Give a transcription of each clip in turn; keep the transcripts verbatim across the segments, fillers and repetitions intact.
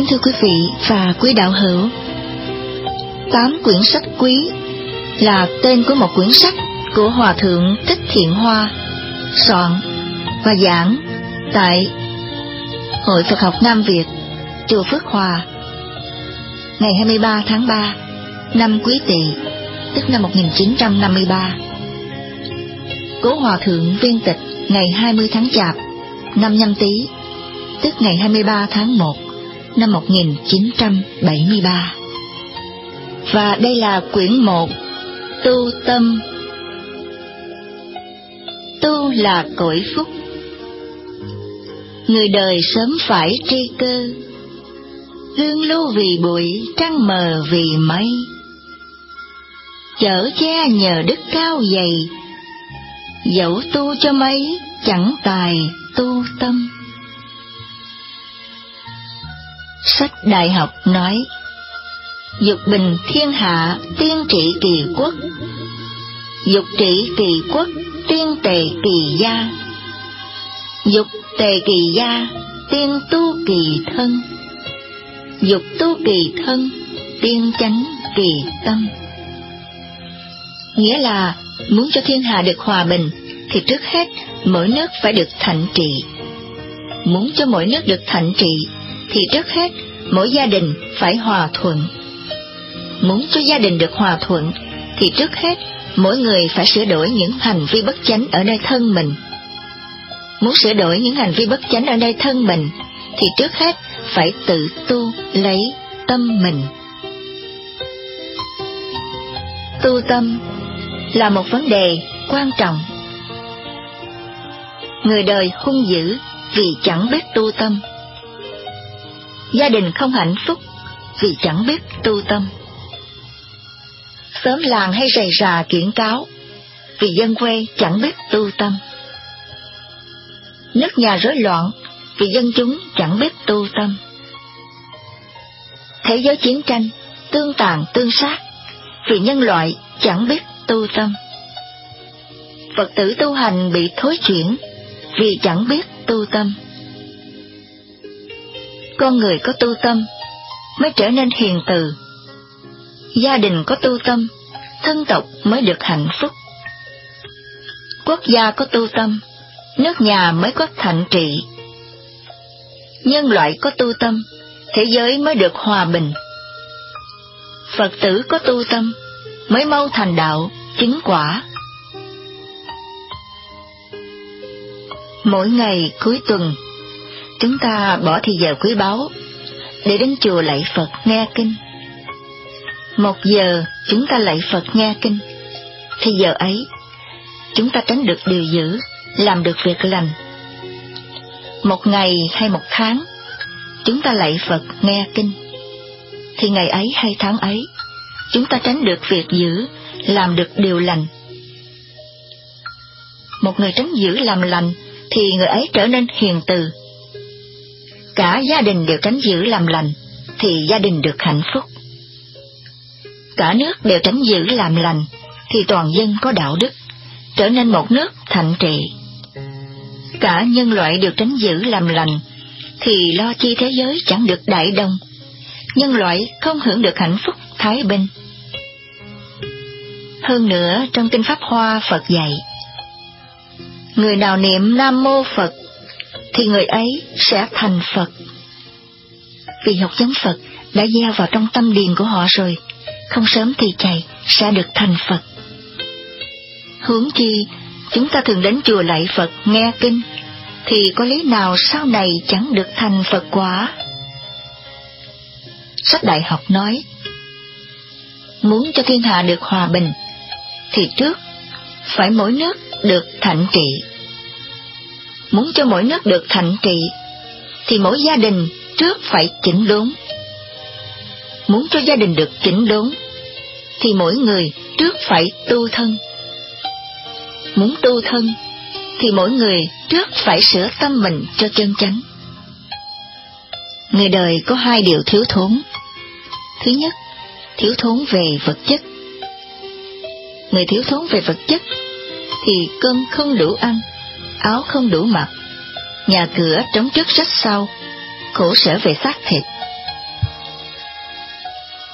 thưa quý vị và quý đạo hữu, tám quyển sách quý là tên của một quyển sách của Hòa Thượng Thích Thiện Hoa, soạn và giảng tại Hội Phật học Nam Việt, chùa Phước Hòa, ngày hai mươi ba tháng ba năm Quý Tỵ, tức năm một nghìn chín trăm năm mươi ba. Cố Hòa Thượng viên tịch ngày hai mươi tháng Chạp năm Nhâm Tý, tức ngày hai mươi ba tháng một năm một nghìn chín trăm bảy mươi ba. Và đây là quyển một, Tu Tâm. Tu là cội phúc. Người đời sớm phải tri cơ, hương lưu vì bụi, trăng mờ vì mây. Chở che nhờ đức cao dày, dẫu tu cho mấy, chẳng tài tu tâm. Sách Đại Học nói: dục bình thiên hạ, tiên trị kỳ quốc. Dục trị kỳ quốc, tiên tề kỳ gia. Dục tề kỳ gia, tiên tu kỳ thân. Dục tu kỳ thân, tiên chánh kỳ tâm. Nghĩa là muốn cho thiên hạ được hòa bình thì trước hết mỗi nước phải được thạnh trị. Muốn cho mỗi nước được thạnh trị thì trước hết mỗi gia đình phải hòa thuận. Muốn cho gia đình được hòa thuận thì trước hết mỗi người phải sửa đổi những hành vi bất chánh ở nơi thân mình. Muốn sửa đổi những hành vi bất chánh ở nơi thân mình thì trước hết phải tự tu lấy tâm mình. Tu tâm là một vấn đề quan trọng. Người đời hung dữ vì chẳng biết tu tâm. Gia đình không hạnh phúc vì chẳng biết tu tâm. Xóm làng hay rầy rà kiện cáo vì dân quê chẳng biết tu tâm. Nước nhà rối loạn vì dân chúng chẳng biết tu tâm. Thế giới chiến tranh, tương tàn tương sát vì nhân loại chẳng biết tu tâm. Phật tử tu hành bị thối chuyển vì chẳng biết tu tâm. Con người có tu tâm mới trở nên hiền từ. Gia đình có tu tâm, thân tộc mới được hạnh phúc. Quốc gia có tu tâm, nước nhà mới có thạnh trị. Nhân loại có tu tâm, thế giới mới được hòa bình. Phật tử có tu tâm mới mau thành đạo, chứng quả. Mỗi ngày cuối tuần, chúng ta bỏ thì giờ quý báu để đến chùa lạy Phật nghe kinh. Một giờ chúng ta lạy Phật nghe kinh, thì giờ ấy chúng ta tránh được điều dữ, làm được việc lành. Một ngày hay một tháng chúng ta lạy Phật nghe kinh, thì ngày ấy hay tháng ấy chúng ta tránh được việc dữ, làm được điều lành. Một người tránh dữ làm lành thì người ấy trở nên hiền từ. Cả gia đình đều tránh dữ làm lành thì gia đình được hạnh phúc. Cả nước đều tránh dữ làm lành thì toàn dân có đạo đức, trở nên một nước thạnh trị. Cả nhân loại đều tránh dữ làm lành thì lo chi thế giới chẳng được đại đồng, nhân loại không hưởng được hạnh phúc thái bình. Hơn nữa, trong Kinh Pháp Hoa Phật dạy: người nào niệm Nam Mô Phật thì người ấy sẽ thành Phật. Vì hột giống Phật đã gieo vào trong tâm điền của họ rồi, không sớm thì chạy sẽ được thành Phật. Huống chi chúng ta thường đến chùa lạy Phật nghe kinh, thì có lý nào sau này chẳng được thành Phật quả? Sách Đại Học nói: muốn cho thiên hạ được hòa bình thì trước phải mỗi nước được thạnh trị. Muốn cho mỗi nước được thạnh trị thì mỗi gia đình trước phải chỉnh đốn. Muốn cho gia đình được chỉnh đốn thì mỗi người trước phải tu thân. Muốn tu thân thì mỗi người trước phải sửa tâm mình cho chân chánh. Người đời có hai điều thiếu thốn. Thứ nhất, thiếu thốn về vật chất. Người thiếu thốn về vật chất thì cơm không đủ ăn, áo không đủ mặc, nhà cửa trống trước rách sau, khổ sở về xác thịt,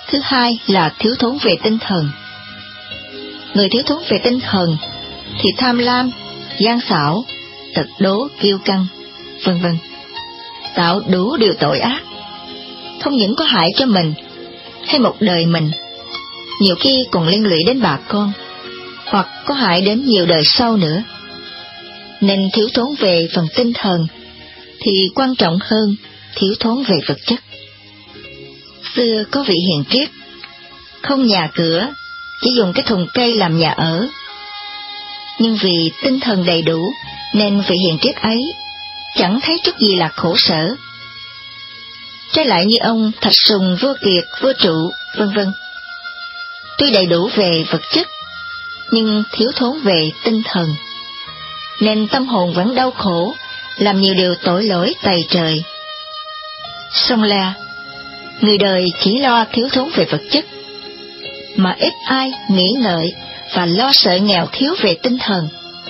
Thứ hai là thiếu thốn về tinh thần. Người thiếu thốn về tinh thần thì tham lam, gian xảo, tật đố, kiêu căng, vân vân, tạo đủ điều tội ác, không những có hại cho mình hay một đời mình, nhiều khi còn liên lụy đến bà con, hoặc có hại đến nhiều đời sau nữa. Nên thiếu thốn về phần tinh thần thì quan trọng hơn thiếu thốn về vật chất. Xưa có vị hiền triết, không nhà cửa, chỉ dùng cái thùng cây làm nhà ở. Nhưng vì tinh thần đầy đủ nên vị hiền triết ấy chẳng thấy chút gì là khổ sở. Trái lại như ông Thạch Sùng, vua Kiệt, vua Trụ, vân vân, tuy đầy đủ về vật chất nhưng thiếu thốn về tinh thần, nên tâm hồn vẫn đau khổ, làm nhiều điều tội lỗi tày trời. Song là người đời chỉ lo thiếu thốn về vật chất, mà ít ai nghĩ ngợi và lo sợ nghèo thiếu về tinh thần.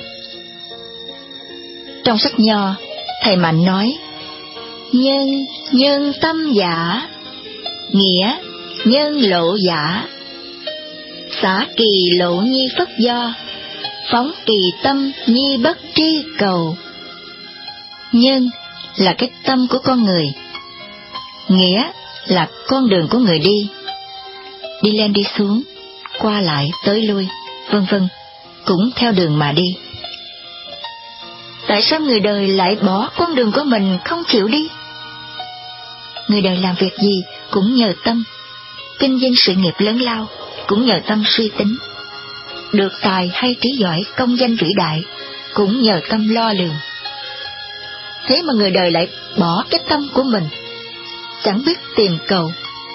Trong sách Nho, thầy Mạnh nói: nhân nhân tâm giả, nghĩa nhân lộ giả, xả kỳ lộ nhi phất do, phóng kỳ tâm nhi bất tri cầu. Nhân là cái tâm của con người, nghĩa là con đường của người đi, đi lên đi xuống, qua lại tới lui, vân vân, cũng theo đường mà đi. Tại sao người đời lại bỏ con đường của mình không chịu đi? Người đời làm việc gì cũng nhờ tâm, kinh doanh sự nghiệp lớn lao cũng nhờ tâm suy tính, được tài hay trí giỏi, công danh vĩ đại cũng nhờ tâm lo lường. Thế mà người đời lại bỏ cái tâm của mình, chẳng biết tìm cầu.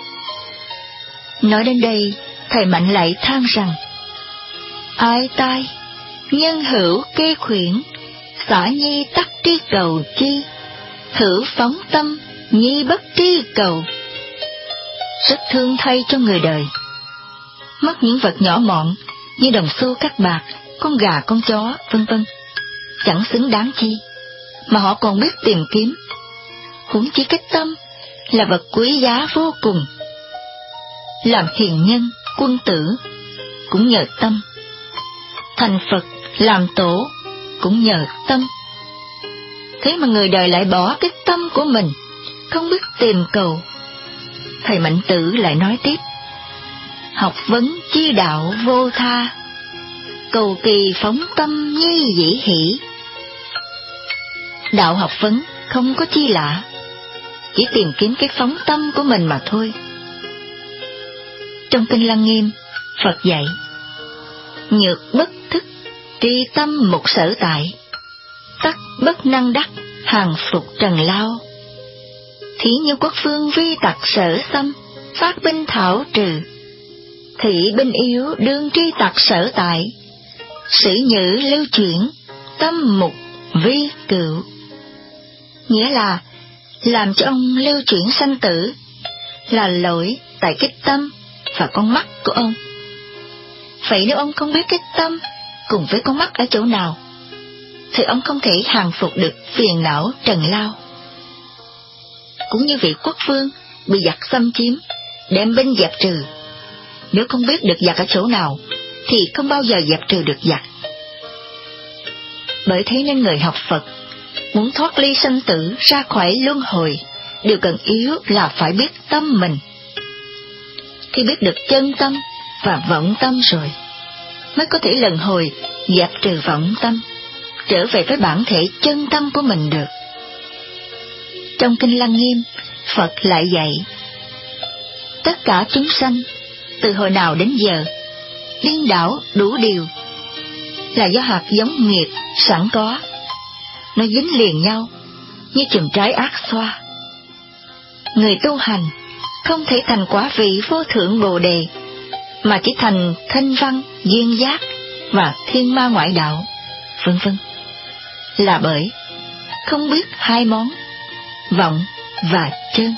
Nói đến đây, thầy Mạnh lại than rằng: ai tai, nhân hữu kê khuyển, xả nhi tắc tri cầu chi, hữu phóng tâm nhi bất tri cầu. Rất thương thay cho người đời, mất những vật nhỏ mọn như đồng xu cát bạc, con gà con chó, vân vân, chẳng xứng đáng chi, mà họ còn biết tìm kiếm. Huống chi cái tâm là vật quý giá vô cùng. Làm hiền nhân, quân tử cũng nhờ tâm, thành Phật, làm tổ cũng nhờ tâm. Thế mà người đời lại bỏ cái tâm của mình, không biết tìm cầu. Thầy Mạnh Tử lại nói tiếp: học vấn chi đạo vô tha, cầu kỳ phóng tâm nhi dĩ hỷ. Đạo học vấn không có chi lạ, chỉ tìm kiếm cái phóng tâm của mình mà thôi. Trong Kinh Lăng Nghiêm, Phật dạy: nhược bất thức, tri tâm một sở tại, tắc bất năng đắc, hàng phục trần lao. Thí như quốc phương vi tặc sở xâm, phát binh thảo trừ. Thị binh yếu đương tri tặc sở tại, sử nhữ lưu chuyển, tâm mục vi cựu. Nghĩa là làm cho ông lưu chuyển sanh tử là lỗi tại cái tâm và con mắt của ông. Vậy nếu ông không biết cái tâm cùng với con mắt ở chỗ nào, thì ông không thể hàng phục được phiền não trần lao. Cũng như vị quốc vương bị giặc xâm chiếm, đem binh dẹp trừ, nếu không biết được giặc ở chỗ nào, thì không bao giờ dẹp trừ được giặc. Bởi thế nên người học Phật muốn thoát ly sanh tử, ra khỏi luân hồi, điều cần yếu là phải biết tâm mình. Khi biết được chân tâm và vọng tâm rồi, mới có thể lần hồi dẹp trừ vọng tâm, trở về với bản thể chân tâm của mình được. Trong Kinh Lăng Nghiêm, Phật lại dạy: tất cả chúng sanh từ hồi nào đến giờ điên đảo đủ điều, là do hạt giống nghiệp sẵn có, nó dính liền nhau như chùm trái ác xoa. Người tu hành không thể thành quả vị vô thượng Bồ Đề, mà chỉ thành thanh văn, duyên giác và thiên ma ngoại đạo, vân vân, là bởi không biết hai món vọng và chân.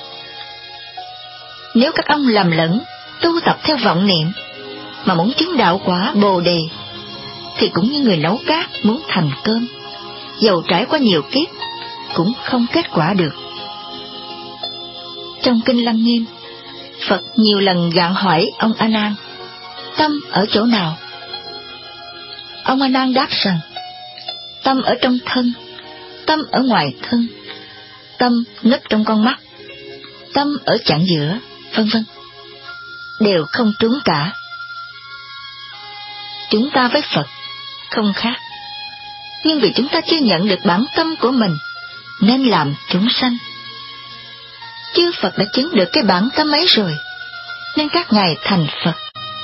Nếu các ông lầm lẫn tu tập theo vọng niệm mà muốn chứng đạo quả Bồ Đề, thì cũng như người nấu cát muốn thành cơm, dầu trải qua nhiều kiếp cũng không kết quả được. Trong Kinh Lăng Nghiêm, Phật nhiều lần gặng hỏi ông A Nan, tâm ở chỗ nào? Ông A Nan đáp rằng, tâm ở trong thân, tâm ở ngoài thân, tâm nấp trong con mắt, tâm ở chặng giữa, vân vân, đều không trúng cả. Chúng ta với Phật không khác, nhưng vì chúng ta chưa nhận được bản tâm của mình nên làm chúng sanh. Chư Phật đã chứng được cái bản tâm ấy rồi, nên các ngài thành Phật.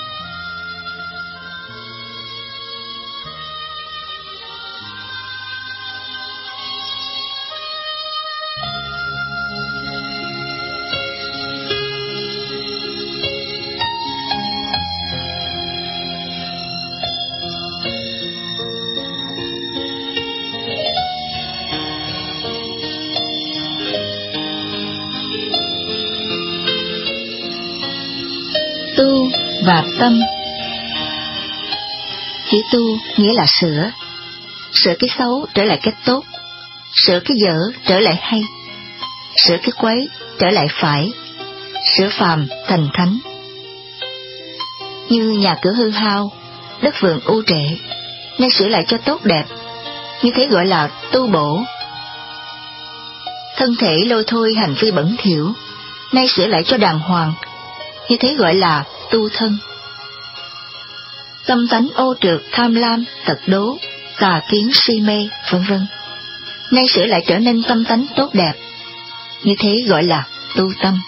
Tu và tâm. Chữ tu nghĩa là sửa, sửa cái xấu trở lại cái tốt, sửa cái dở trở lại hay, sửa cái quấy trở lại phải, sửa phàm thành thánh. Như nhà cửa hư hao, đất vườn u trệ, nên sửa lại cho tốt đẹp, như thế gọi là tu bổ. Thân thể lôi thôi hành vi bẩn thỉu, nay sửa lại cho đàng hoàng, như thế gọi là tu thân. Tâm tánh ô trượt, tham lam, tật đố, tà kiến, si mê, vân vân, nay sửa lại trở nên tâm tánh tốt đẹp, như thế gọi là tu tâm.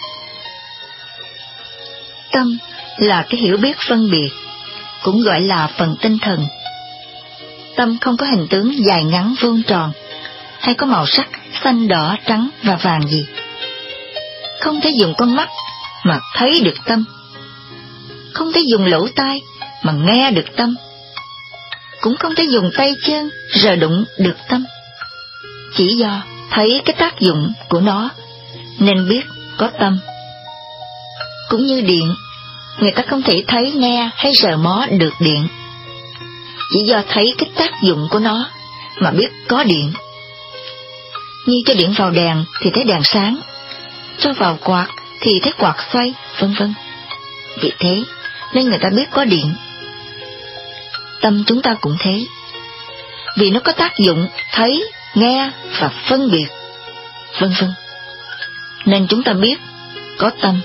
Tâm là cái hiểu biết phân biệt, cũng gọi là phần tinh thần. Tâm không có hình tướng dài ngắn vuông tròn, hay có màu sắc xanh đỏ trắng và vàng gì. Không thể dùng con mắt mà thấy được tâm, không thể dùng lỗ tai mà nghe được tâm, cũng không thể dùng tay chân rờ đụng được tâm. Chỉ do thấy cái tác dụng của nó nên biết có tâm. Cũng như điện, người ta không thể thấy, nghe hay rờ mó được điện, chỉ do thấy cái tác dụng của nó mà biết có điện. Như cho điện vào đèn thì thấy đèn sáng, cho vào quạt thì thấy quạt xoay, vân vân. Vì thế nên người ta biết có điện. Tâm chúng ta cũng thế, vì nó có tác dụng thấy, nghe và phân biệt, vân vân, nên chúng ta biết có tâm.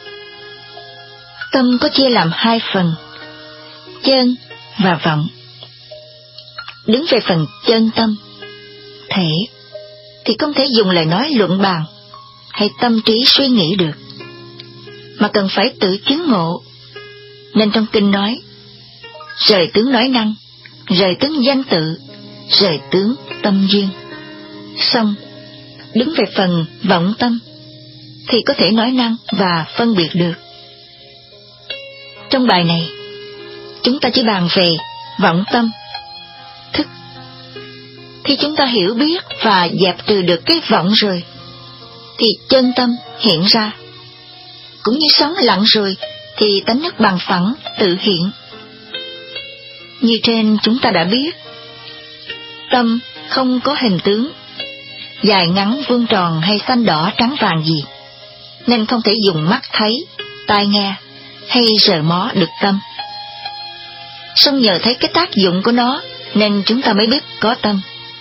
Tâm có chia làm hai phần, chân và vọng. Đứng về phần chân tâm, thể, thì không thể dùng lời nói luận bàn hay tâm trí suy nghĩ được, mà cần phải tự chứng ngộ. Nên trong kinh nói, rời tướng nói năng, rời tướng danh tự, rời tướng tâm duyên. Xong, đứng về phần vọng tâm, thì có thể nói năng và phân biệt được. Trong bài này, chúng ta chỉ bàn về vọng tâm, thức. Khi chúng ta hiểu biết và dẹp trừ được cái vọng rồi, thì chân tâm hiện ra. Cũng như sóng lặng rồi, thì tánh nước bằng phẳng tự hiện. Như trên chúng ta đã biết, tâm không có hình tướng, dài ngắn vuông tròn hay xanh đỏ trắng vàng gì, nên không thể dùng mắt thấy, tai nghe hay rờ mó được tâm. Song nhờ thấy cái tác dụng của nó nên chúng ta mới biết có tâm.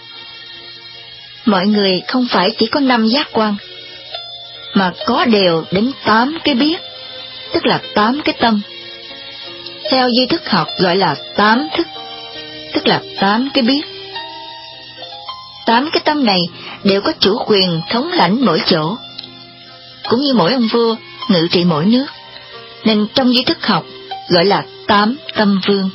Mọi người không phải chỉ có năm giác quan, mà có đều đến tám cái biết, tức là tám cái tâm. Theo duy thức học gọi là tám thức, tức là tám cái biết. Tám cái tâm này đều có chủ quyền thống lãnh mỗi chỗ, cũng như mỗi ông vua ngự trị mỗi nước, nên trong duy thức học gọi là tám tâm vương.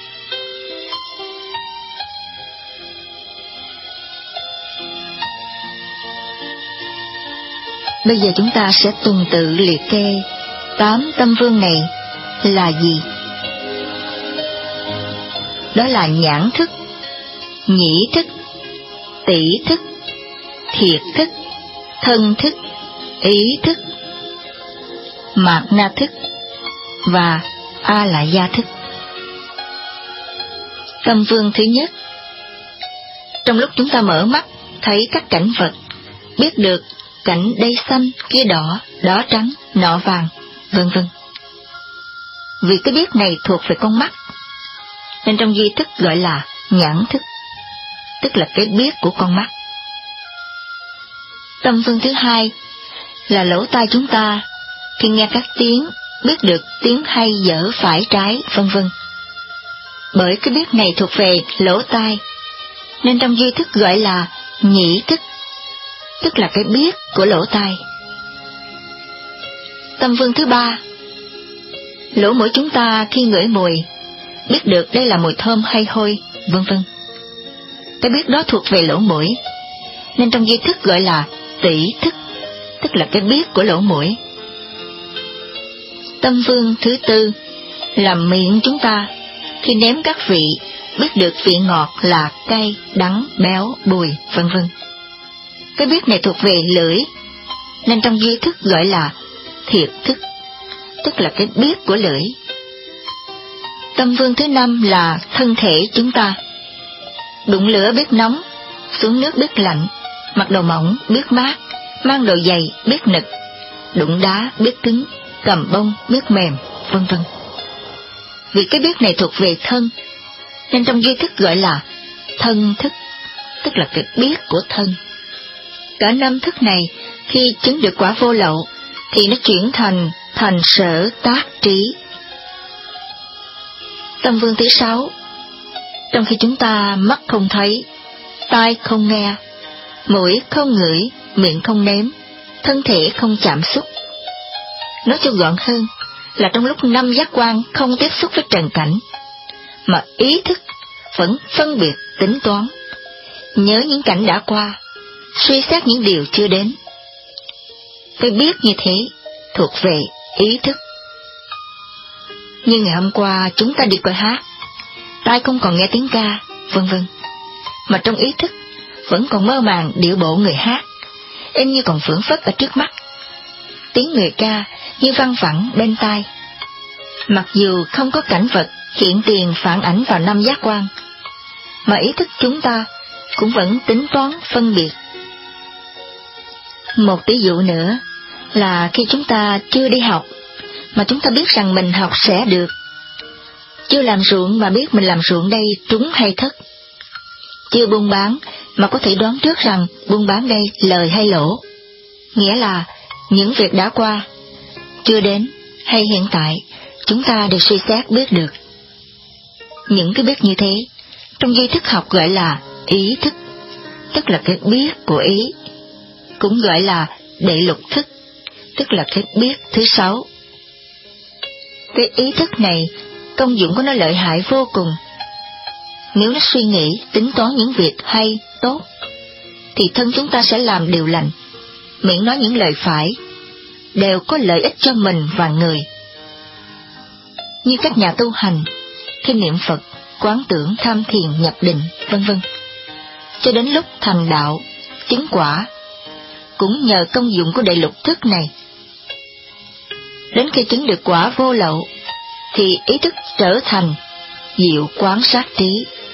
Bây giờ chúng ta sẽ tuần tự liệt kê tám tâm vương này là gì. Đó là nhãn thức, nhĩ thức, tỷ thức, thiệt thức, thân thức, ý thức, mạt na thức và a la gia thức. Tâm vương thứ nhất, trong lúc chúng ta mở mắt thấy các cảnh vật, biết được cảnh đây xanh, kia đỏ, đó trắng, nọ vàng, vân vân. Vì cái biết này thuộc về con mắt, nên trong duy thức gọi là nhãn thức, tức là cái biết của con mắt. Tâm vương thứ hai là lỗ tai chúng ta, khi nghe các tiếng, biết được tiếng hay dở phải trái, vân vân. Bởi cái biết này thuộc về lỗ tai, nên trong duy thức gọi là nhĩ thức, tức là cái biết của lỗ tai. Tâm vương thứ ba, lỗ mũi chúng ta khi ngửi mùi, biết được đây là mùi thơm hay hôi, vân vân. Cái biết đó thuộc về lỗ mũi, nên trong duy thức gọi là tỷ thức, tức là cái biết của lỗ mũi. Tâm vương thứ tư là miệng chúng ta, khi nếm các vị, biết được vị ngọt, lạc, cay, đắng, béo, bùi, vân vân. Cái biết này thuộc về lưỡi, nên trong duy thức gọi là thiệt thức, tức là cái biết của lưỡi. Tâm vương thứ năm là thân thể chúng ta. Đụng lửa biết nóng, xuống nước biết lạnh, mặc đồ mỏng biết mát, mang đồ dày biết nực, đụng đá biết cứng, cầm bông biết mềm, vân vân. Vì cái biết này thuộc về thân, nên trong duy thức gọi là thân thức, tức là cái biết của thân. Cả năm thức này khi chứng được quả vô lậu thì nó chuyển thành thành sở tác trí. Tâm vương thứ sáu, trong khi chúng ta mắt không thấy, tai không nghe, mũi không ngửi, miệng không nếm, thân thể không chạm xúc. Nói cho gọn hơn là trong lúc năm giác quan không tiếp xúc với trần cảnh, mà ý thức vẫn phân biệt tính toán, nhớ những cảnh đã qua, suy xét những điều chưa đến. Cái biết như thế thuộc về ý thức. Như ngày hôm qua chúng ta đi coi hát, tai không còn nghe tiếng ca, vân vân, mà trong ý thức vẫn còn mơ màng điệu bộ người hát, em như còn phưởng phất ở trước mắt, tiếng người ca như văng vẳng bên tai. Mặc dù không có cảnh vật hiện tiền phản ảnh vào năm giác quan, mà ý thức chúng ta cũng vẫn tính toán phân biệt. Một ví dụ nữa là khi chúng ta chưa đi học, mà chúng ta biết rằng mình học sẽ được. Chưa làm ruộng mà biết mình làm ruộng đây trúng hay thất. Chưa buôn bán mà có thể đoán trước rằng buôn bán đây lời hay lỗ. Nghĩa là những việc đã qua, chưa đến hay hiện tại, chúng ta đều suy xét biết được. Những cái biết như thế, trong duy thức học gọi là ý thức, tức là cái biết của ý, cũng gọi là đệ lục thức, tức là cái biết thứ sáu. Cái ý thức này, công dụng của nó lợi hại vô cùng. Nếu nó suy nghĩ, tính toán những việc hay, tốt, thì thân chúng ta sẽ làm điều lành, miệng nói những lời phải, đều có lợi ích cho mình và người. Như các nhà tu hành, khi niệm Phật, quán tưởng, tham thiền, nhập định, vân vân, cho đến lúc thành đạo, chứng quả, cũng nhờ công dụng của đệ lục thức này. Đến khi chứng được quả vô lậu, thì ý thức trở thành diệu quán sát trí.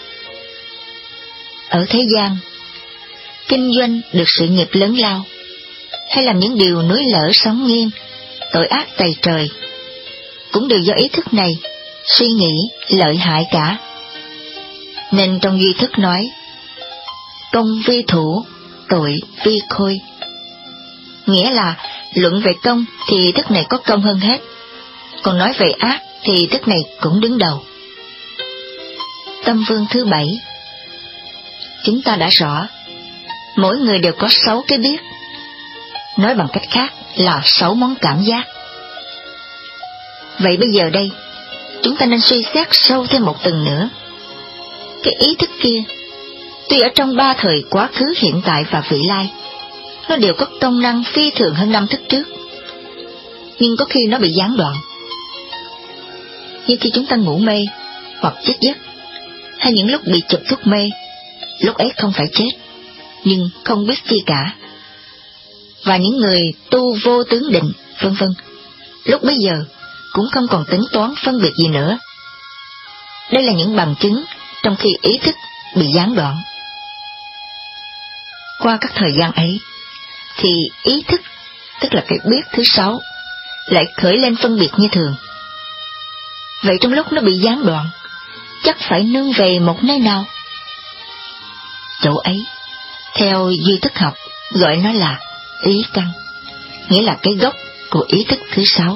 Ở thế gian, kinh doanh được sự nghiệp lớn lao, hay làm những điều núi lở sóng nghiêng, tội ác tày trời, cũng đều do ý thức này suy nghĩ lợi hại cả. Nên trong duy thức nói, công vi thủ, tội vi khôi. Nghĩa là luận về công thì thức này có công hơn hết, còn nói về ác thì thức này cũng đứng đầu. Tâm vương thứ bảy, chúng ta đã rõ, mỗi người đều có sáu cái biết, nói bằng cách khác là sáu món cảm giác. Vậy bây giờ đây, chúng ta nên suy xét sâu thêm một tầng nữa. Cái ý thức kia, tuy ở trong ba thời quá khứ, hiện tại và vị lai, nó đều có công năng phi thường hơn năm thức trước, nhưng có khi nó bị gián đoạn. Như khi chúng ta ngủ mê hoặc chết giấc, hay những lúc bị chụp thuốc mê, lúc ấy không phải chết, nhưng không biết chi cả. Và những người tu vô tướng định, vân vân, lúc bấy giờ cũng không còn tính toán phân biệt gì nữa. Đây là những bằng chứng trong khi ý thức bị gián đoạn. Qua các thời gian ấy, thì ý thức, tức là cái biết thứ sáu, lại khởi lên phân biệt như thường. Vậy trong lúc nó bị gián đoạn, chắc phải nương về một nơi nào. Chỗ ấy, theo duy thức học, gọi nó là ý căn, nghĩa là cái gốc của ý thức thứ sáu.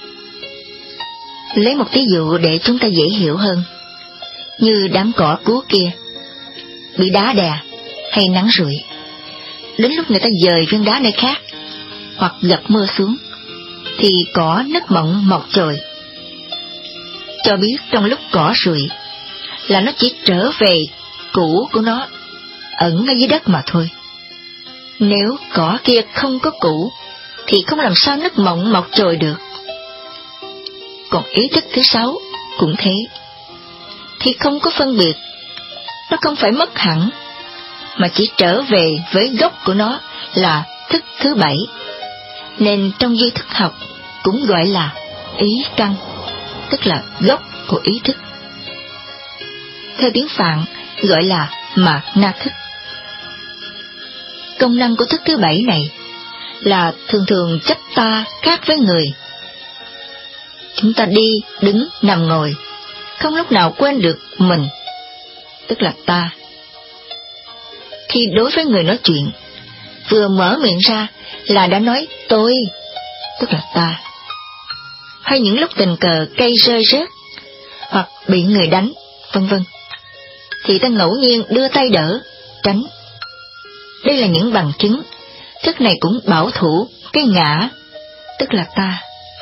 Lấy một ví dụ để chúng ta dễ hiểu hơn, như đám cỏ cứu kia, bị đá đè hay nắng rụi, đến lúc người ta dời viên đá nơi khác, hoặc gặp mưa xuống, thì cỏ nứt mộng mọc chồi. Cho biết trong lúc cỏ rụi là nó chỉ trở về cũ của nó, ẩn ở dưới đất mà thôi. Nếu cỏ kia không có cũ, thì không làm sao nứt mộng mọc chồi được. Còn ý thức thứ sáu cũng thế, thì không có phân biệt, nó không phải mất hẳn, mà chỉ trở về với gốc của nó là thức thứ bảy, nên trong duy thức học cũng gọi là ý căn, tức là gốc của ý thức. Theo tiếng Phạn gọi là mạt na thức. Công năng của thức thứ bảy này là thường thường chấp ta khác với người. Chúng ta đi, đứng, nằm, ngồi, không lúc nào quên được mình, tức là ta. Khi đối với người nói chuyện, vừa mở miệng ra là đã nói tôi, tức là ta. Hay những lúc tình cờ cây rơi rớt, hoặc bị người đánh, vân vân, thì ta ngẫu nhiên đưa tay đỡ, tránh. Đây là những bằng chứng, thức này cũng bảo thủ cái ngã, tức là ta.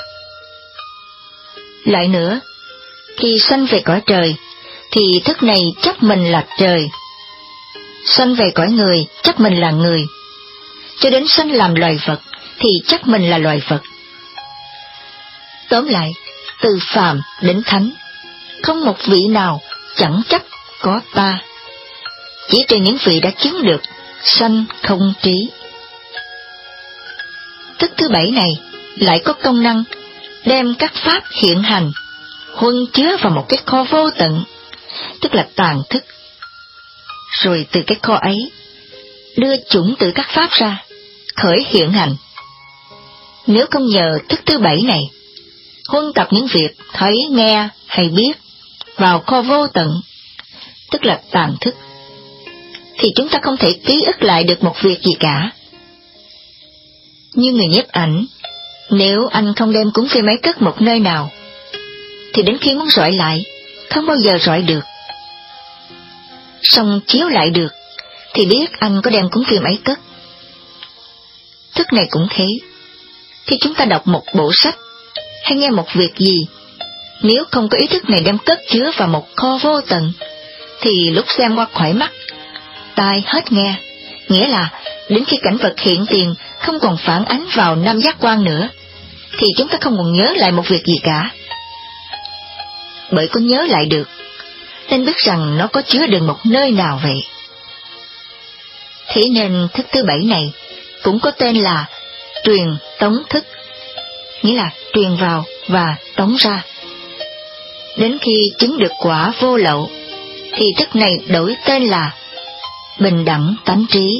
Lại nữa, khi sanh về cõi trời, thì thức này chấp mình là trời. Sanh về cõi người, chấp mình là người. Cho đến sanh làm loài vật, thì chấp mình là loài vật. Tóm lại, từ phàm đến thánh, không một vị nào chẳng chấp có ta. Chỉ trừ những vị đã chứng được sanh không trí. Thức thứ bảy này lại có công năng đem các pháp hiện hành huân chứa vào một cái kho vô tận, tức là tàng thức. Rồi từ cái kho ấy đưa chủng tử các pháp ra, khởi hiện hành. Nếu không nhờ thức thứ bảy này huân tập những việc thấy, nghe hay biết vào kho vô tận, tức là tàng thức, thì chúng ta không thể ký ức lại được một việc gì cả. Như người nhiếp ảnh, nếu anh không đem cuốn phim ấy cất một nơi nào, thì đến khi muốn rọi lại, không bao giờ rọi được. Xong chiếu lại được, thì biết anh có đem cuốn phim ấy cất. Thức này cũng thế. Khi chúng ta đọc một bộ sách, hay nghe một việc gì, nếu không có ý thức này đem cất chứa vào một kho vô tận, thì lúc xem qua khỏi mắt, tai hết nghe, nghĩa là đến khi cảnh vật hiện tiền không còn phản ánh vào năm giác quan nữa, thì chúng ta không còn nhớ lại một việc gì cả. Bởi có nhớ lại được, nên biết rằng nó có chứa đựng một nơi nào vậy. Thế nên thức thứ bảy này cũng có tên là truyền tống thức, nghĩa là truyền vào và tống ra. Đến khi chứng được quả vô lậu, thì thức này đổi tên là bình đẳng tánh trí.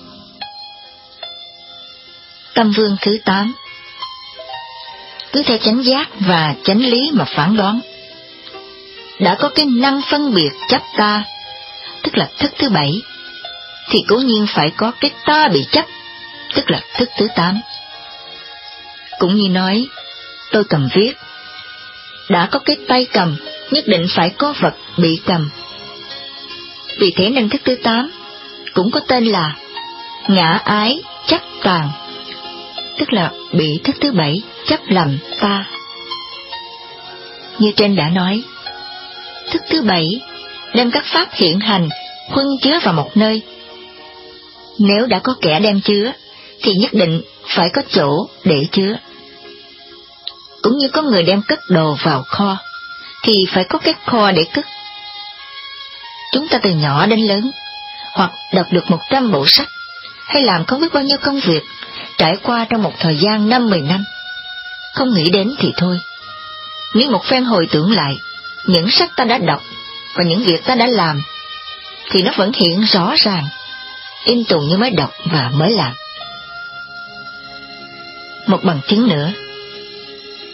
Tâm vương thứ tám. Cứ theo chánh giác và chánh lý mà phán đoán. Đã có cái năng phân biệt chấp ta, tức là thức thứ bảy, thì cố nhiên phải có cái ta bị chấp, tức là thức thứ tám. Cũng như nói, tôi cầm viết. Đã có cái tay cầm, nhất định phải có vật bị cầm. Vì thế nên thức thứ tám cũng có tên là ngã ái chấp tàng, tức là bị thức thứ bảy chấp lầm ta. Như trên đã nói, thức thứ bảy đem các pháp hiện hành huân chứa vào một nơi. Nếu đã có kẻ đem chứa, thì nhất định phải có chỗ để chứa. Cũng như có người đem cất đồ vào kho, thì phải có cái kho để cất. Chúng ta từ nhỏ đến lớn, hoặc đọc được một trăm bộ sách, hay làm không biết bao nhiêu công việc, trải qua trong một thời gian năm mười năm, không nghĩ đến thì thôi. Nếu một phen hồi tưởng lại những sách ta đã đọc và những việc ta đã làm, thì nó vẫn hiện rõ ràng, in tù như mới đọc và mới làm. Một bằng chứng nữa,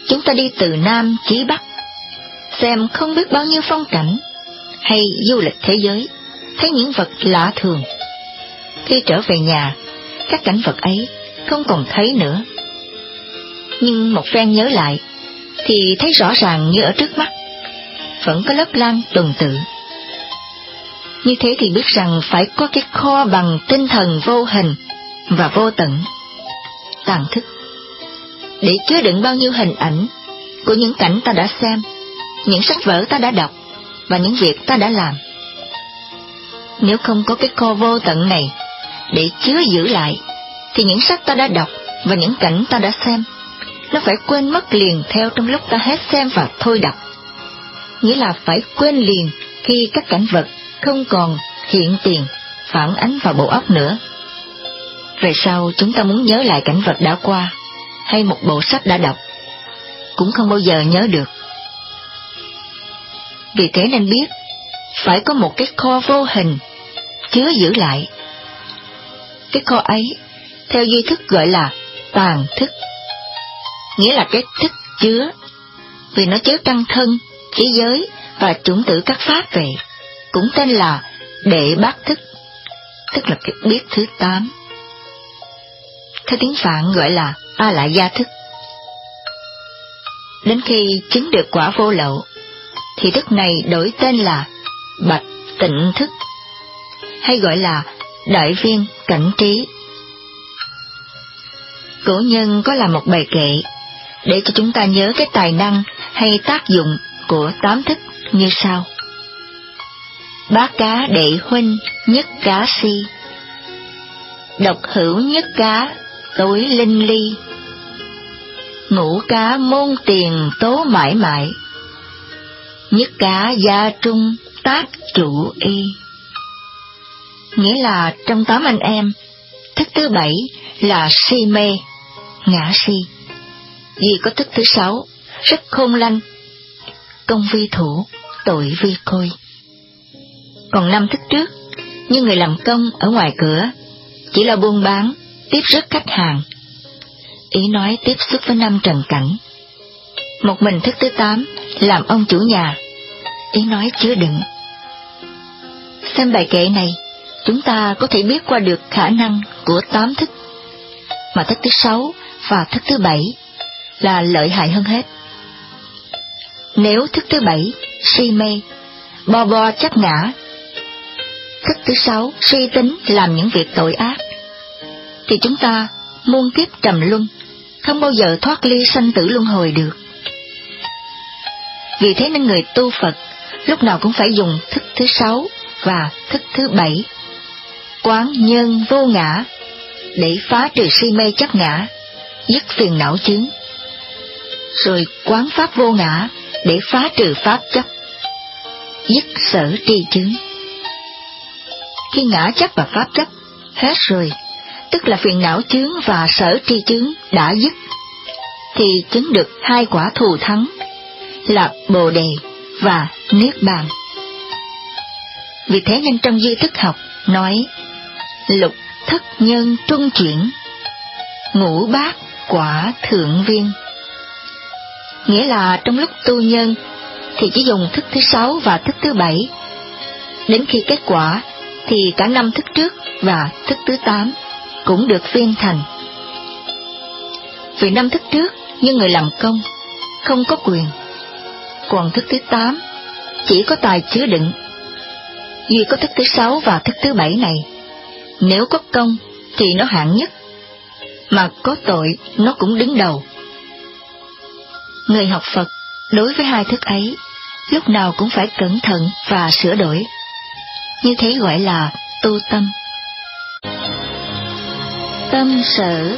chúng ta đi từ Nam chí Bắc, xem không biết bao nhiêu phong cảnh, hay du lịch thế giới, thấy những vật lạ thường. Khi trở về nhà, các cảnh vật ấy không còn thấy nữa. Nhưng một phen nhớ lại, thì thấy rõ ràng như ở trước mắt, vẫn có lớp lang tuần tự. Như thế thì biết rằng phải có cái kho bằng tinh thần vô hình và vô tận, tàng thức, để chứa đựng bao nhiêu hình ảnh của những cảnh ta đã xem, những sách vở ta đã đọc và những việc ta đã làm. Nếu không có cái kho vô tận này để chứa giữ lại, thì những sách ta đã đọc và những cảnh ta đã xem, nó phải quên mất liền theo trong lúc ta hết xem và thôi đọc. Nghĩa là phải quên liền khi các cảnh vật không còn hiện tiền, phản ánh vào bộ óc nữa. Về sau chúng ta muốn nhớ lại cảnh vật đã qua, hay một bộ sách đã đọc, cũng không bao giờ nhớ được. Vì thế nên biết, phải có một cái kho vô hình, chứa giữ lại. Cái kho ấy, theo duy thức gọi là tàng thức, nghĩa là cái thức chứa, vì nó chứa căn thân, khí giới và chủng tử các pháp về, cũng tên là đệ bát thức, tức là cái biết thứ tám. Theo tiếng Phạn gọi là A Lại Gia thức. Đến khi chứng được quả vô lậu, thì thức này đổi tên là Bạch Tịnh thức, hay gọi là Đại Viên Cảnh Trí. Cổ nhân có làm một bài kệ để cho chúng ta nhớ cái tài năng hay tác dụng của tám thức như sau: Bát cá đệ huynh nhất cá si, độc hữu nhất cá tối linh ly, ngũ cá môn tiền tố mãi mãi, nhất cá gia trung tác chủ y. Nghĩa là trong tám anh em, thức thứ bảy là si mê, ngã si, vì có thức thứ sáu rất khôn lanh, công vi thủ, tội vi khôi. Còn năm thức trước, như người làm công ở ngoài cửa, chỉ là buôn bán, tiếp rước khách hàng. Ý nói tiếp xúc với năm trần cảnh. Một mình thức thứ tám làm ông chủ nhà, ý nói chứa đựng. Xem bài kệ này, chúng ta có thể biết qua được khả năng của tám thức, mà thức thứ sáu và thức thứ bảy là lợi hại hơn hết. Nếu thức thứ bảy si mê, bo bo chấp ngã, thức thứ sáu suy tính làm những việc tội ác, thì chúng ta muôn kiếp trầm luân, không bao giờ thoát ly sanh tử luân hồi được. Vì thế nên người tu Phật lúc nào cũng phải dùng thức thứ sáu và thức thứ bảy, quán nhân vô ngã, để phá trừ si mê chấp ngã, dứt phiền não chướng, rồi quán pháp vô ngã để phá trừ pháp chấp, dứt sở tri chướng. Khi ngã chấp và pháp chấp hết rồi, tức là phiền não chướng và sở tri chướng đã dứt, thì chứng được hai quả thù thắng là Bồ Đề và Niết Bàn. Vì thế nên trong duy thức học nói lục thất nhân trung chuyển, ngũ bát quả thượng viên. Nghĩa là trong lúc tu nhân thì chỉ dùng thức thứ sáu và thức thứ bảy, đến khi kết quả thì cả năm thức trước và thức thứ tám cũng được viên thành. Vì năm thức trước như người làm công, không có quyền, còn thức thứ tám chỉ có tài chứa đựng. Duy có thức thứ sáu và thức thứ bảy này, nếu có công thì nó hạng nhất, mà có tội nó cũng đứng đầu. Người học Phật đối với hai thức ấy lúc nào cũng phải cẩn thận và sửa đổi, như thế gọi là tu tâm. Tâm sở.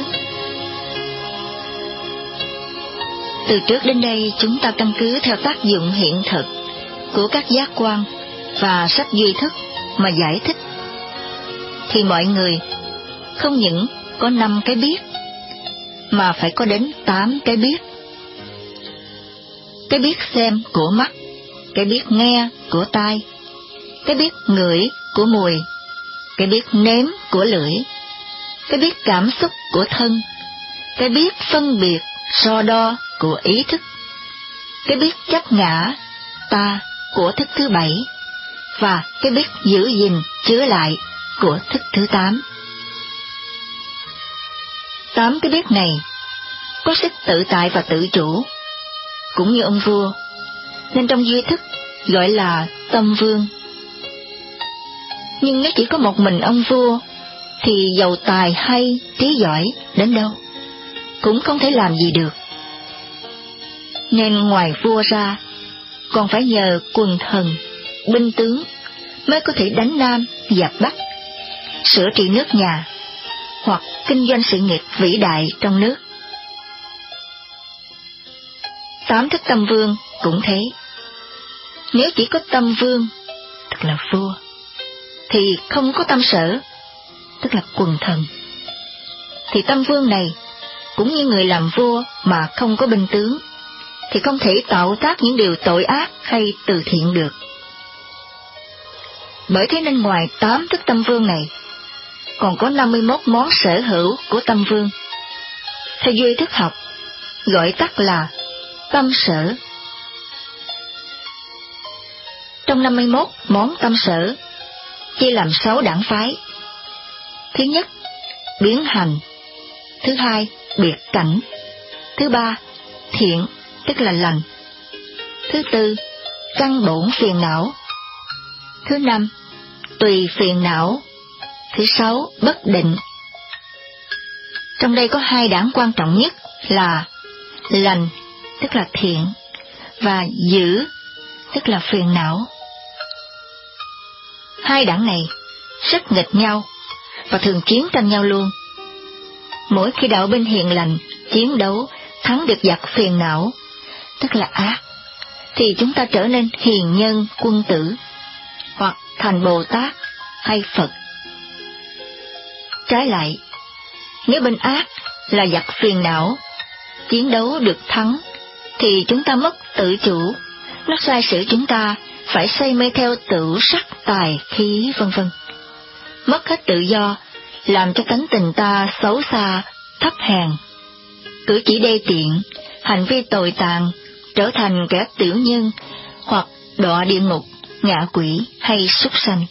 Từ trước đến đây chúng ta căn cứ theo tác dụng hiện thực của các giác quan và sách duy thức mà giải thích, thì mọi người không những có năm cái biết, mà phải có đến tám cái biết. Cái biết xem của mắt, cái biết nghe của tai, cái biết ngửi của mùi, cái biết nếm của lưỡi, cái biết cảm xúc của thân, cái biết phân biệt, so đo của ý thức, cái biết chấp ngã ta của thức thứ bảy, và cái biết giữ gìn chứa lại của thức thứ tám. Tám cái biết này có sức tự tại và tự chủ, cũng như ông vua, nên trong duy thức gọi là tâm vương. Nhưng nếu chỉ có một mình ông vua, thì giàu tài hay trí giỏi đến đâu cũng không thể làm gì được. Nên ngoài vua ra, còn phải nhờ quần thần, binh tướng mới có thể đánh Nam dẹp Bắc, sửa trị nước nhà, hoặc kinh doanh sự nghiệp vĩ đại trong nước. Tám thức tâm vương cũng thế. Nếu chỉ có tâm vương, tức là vua, thì không có tâm sở, tức là quần thần. Thì tâm vương này, cũng như người làm vua mà không có binh tướng, thì không thể tạo tác những điều tội ác hay từ thiện được. Bởi thế nên ngoài tám thức tâm vương này, còn có năm mươi mốt món sở hữu của tâm vương. Theo duy thức học, gọi tắt là tâm sở. Trong năm mươi mốt món tâm sở, chia làm sáu đảng phái. Thứ nhất, biến hành. Thứ hai, biệt cảnh. Thứ ba, thiện, tức là lành. Thứ tư, căn bổn phiền não. Thứ năm, tùy phiền não. Thứ sáu, bất định. Trong đây có hai đảng quan trọng nhất là lành, tức là thiện, và dữ, tức là phiền não. Hai đảng này rất nghịch nhau và thường chiến tranh nhau luôn. Mỗi khi đạo binh hiền lành chiến đấu thắng được giặc phiền não, tức là ác, thì chúng ta trở nên hiền nhân quân tử, hoặc thành Bồ Tát hay Phật. Trái lại, nếu bên ác là giặc phiền não chiến đấu được thắng, thì chúng ta mất tự chủ, nó sai sử chúng ta phải say mê theo tửu sắc tài khí vân vân, mất hết tự do, làm cho tánh tình ta xấu xa, thấp hèn, cử chỉ đê tiện, hành vi tồi tàn, trở thành kẻ tiểu nhân, hoặc đọa địa ngục, ngạ quỷ hay súc sanh.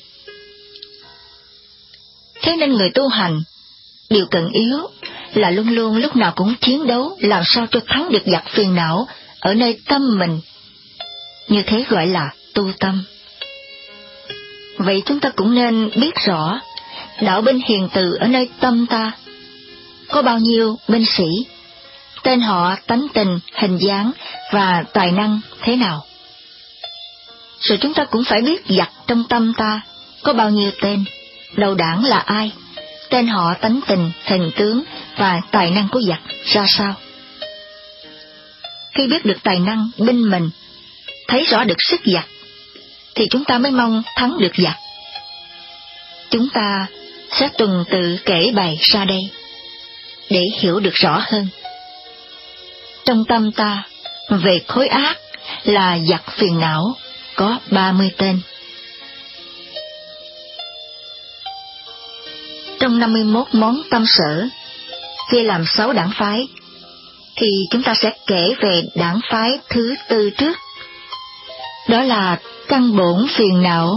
Thế nên người tu hành, điều cần yếu là luôn luôn lúc nào cũng chiến đấu làm sao cho thắng được giặc phiền não ở nơi tâm mình. Như thế gọi là tu tâm. Vậy chúng ta cũng nên biết rõ, đạo binh hiền từ ở nơi tâm ta, có bao nhiêu binh sĩ, tên họ, tánh tình, hình dáng và tài năng thế nào. Rồi chúng ta cũng phải biết giặc trong tâm ta có bao nhiêu tên, đầu đảng là ai, tên họ, tánh tình, hình tướng và tài năng của giặc ra sao. Khi biết được tài năng binh mình, thấy rõ được sức giặc, thì chúng ta mới mong thắng được giặc. Chúng ta sẽ tuần tự kể bày ra đây, để hiểu được rõ hơn. Trong tâm ta, về khối ác là giặc phiền não, có ba mươi tên. Trong năm mươi mốt món tâm sở, chia làm sáu đảng phái, thì chúng ta sẽ kể về đảng phái thứ tư trước. Đó là căn bổn phiền não.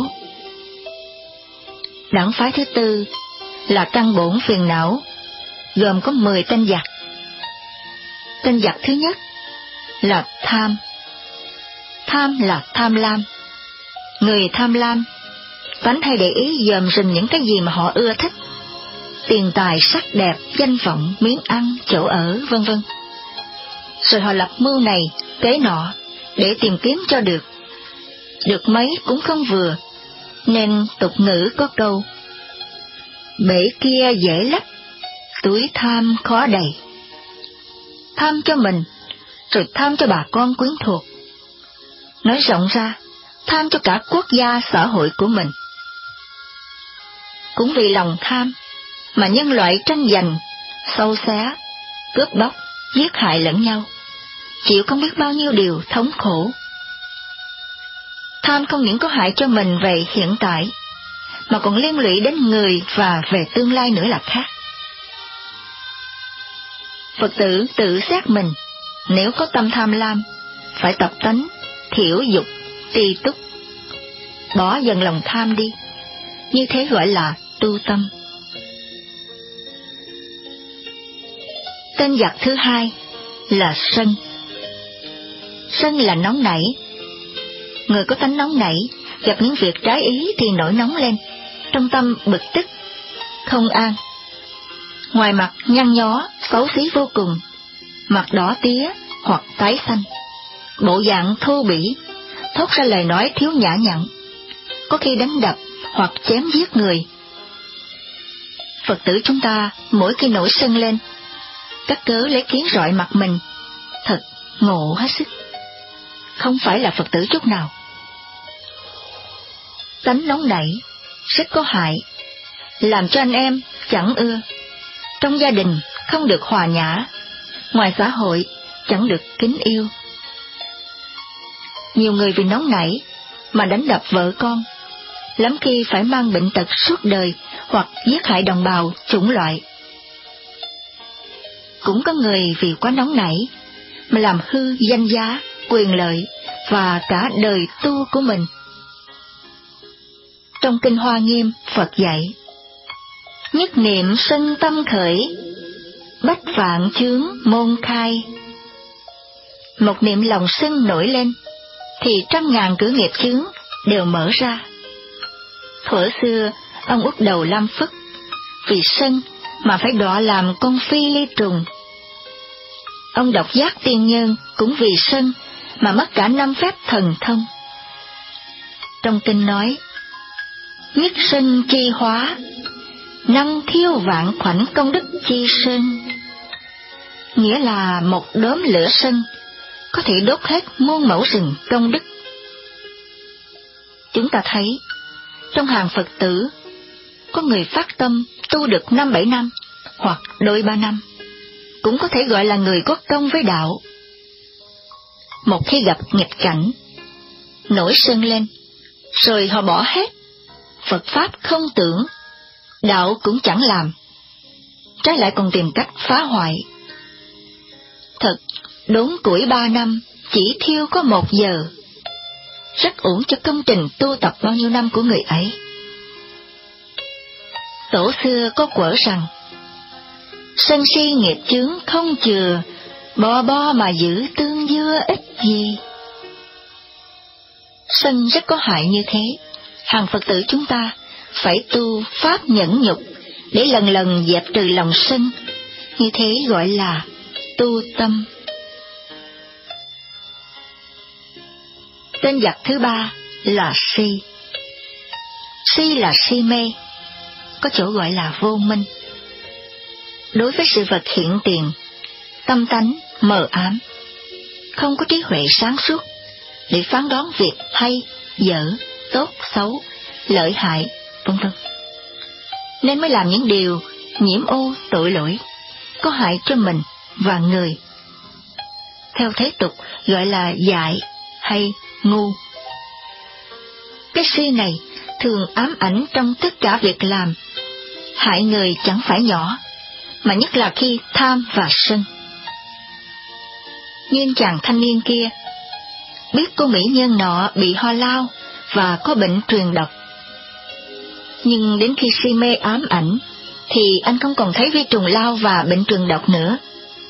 Đảng phái thứ tư là căn bổn phiền não, gồm có mười tên giặc. Tên giặc thứ nhất là tham. Tham là tham lam. Người tham lam, tánh hay để ý dòm rình những cái gì mà họ ưa thích, tiền tài, sắc đẹp, danh vọng, miếng ăn, chỗ ở, vân vân. Rồi họ lập mưu này, kế nọ, để tìm kiếm cho được. Được mấy cũng không vừa, nên tục ngữ có câu: bể kia dễ lấp, túi tham khó đầy. Tham cho mình, rồi tham cho bà con quyến thuộc. Nói rộng ra, tham cho cả quốc gia xã hội của mình. Cũng vì lòng tham mà nhân loại tranh giành, xâu xé, cướp bóc, giết hại lẫn nhau, chịu không biết bao nhiêu điều thống khổ. Tham không những có hại cho mình về hiện tại, mà còn liên lụy đến người và về tương lai nữa là khác. Phật tử tự xét mình, Nếu có tâm tham lam, phải tập tánh, thiểu dục, tri túc. Bỏ dần lòng tham đi, như thế gọi là tu tâm. Tên giặc thứ hai là sân. Sân là nóng nảy. Người có tánh nóng nảy, gặp những việc trái ý thì nổi nóng lên, trong tâm bực tức, không an. Ngoài mặt nhăn nhó, xấu xí vô cùng, mặt đỏ tía hoặc tái xanh, bộ dạng thô bỉ, thốt ra lời nói thiếu nhã nhặn, có khi đánh đập hoặc chém giết người. Phật tử chúng ta mỗi khi nổi sân lên, các cớ lấy kiến rọi mặt mình, thật ngộ hết sức. Không phải là Phật tử chút nào. Tánh nóng nảy rất có hại, làm cho anh em chẳng ưa, trong gia đình không được hòa nhã, ngoài xã hội chẳng được kính yêu. Nhiều người vì nóng nảy mà đánh đập vợ con, lắm khi phải mang bệnh tật suốt đời hoặc giết hại đồng bào chủng loại. Cũng có người vì quá nóng nảy mà làm hư danh giá, quyền lợi và cả đời tu của mình. Trong Kinh Hoa Nghiêm, Phật dạy: nhất niệm sân tâm khởi, bách vạn chướng môn khai. Một niệm lòng sân nổi lên, thì trăm ngàn cửa nghiệp chướng đều mở ra. Thuở xưa, ông Út Đầu Lam Phất vì sân mà phải đọa làm con phi ly trùng. Ông Độc Giác Tiên Nhân cũng vì sân mà mất cả năm phép thần thông. Trong kinh nói: nhất sân chi hóa, năng thiêu vạn khoảnh công đức chi sơn. Nghĩa là một đốm lửa sân có thể đốt hết muôn mẫu rừng công đức. Chúng ta thấy, trong hàng Phật tử, có người phát tâm tu được năm bảy năm, hoặc đôi ba năm, cũng có thể gọi là người có công với đạo. Một khi gặp nghịch cảnh, nổi sân lên, rồi họ bỏ hết, Phật Pháp không tưởng, đạo cũng chẳng làm, trái lại còn tìm cách phá hoại. Thật, đốn củi ba năm, chỉ thiêu có một giờ, rất uổng cho công trình tu tập bao nhiêu năm của người ấy. Tổ xưa có quở rằng: sân si nghiệp chướng không chừa, bo bo mà giữ tương dưa ích gì. Sân rất có hại như thế, hàng Phật tử chúng ta phải tu pháp nhẫn nhục để lần lần dẹp trừ lòng sân, như thế gọi là tu tâm. Tên giặc thứ ba là si. Si là si mê, có chỗ gọi là vô minh. Đối với sự vật hiện tiền, tâm tánh mờ ám, không có trí huệ sáng suốt để phán đoán việc hay, dở, tốt, xấu, lợi hại, vân vân, nên mới làm những điều nhiễm ô tội lỗi, có hại cho mình và người. Theo thế tục gọi là dại hay ngu. Cái si này thường ám ảnh trong tất cả việc làm, hại người chẳng phải nhỏ, mà nhất là khi tham và sân. Nhưng chàng thanh niên kia biết cô mỹ nhân nọ bị ho lao và có bệnh truyền độc, nhưng đến khi si mê ám ảnh thì anh không còn thấy vi trùng lao và bệnh truyền độc nữa.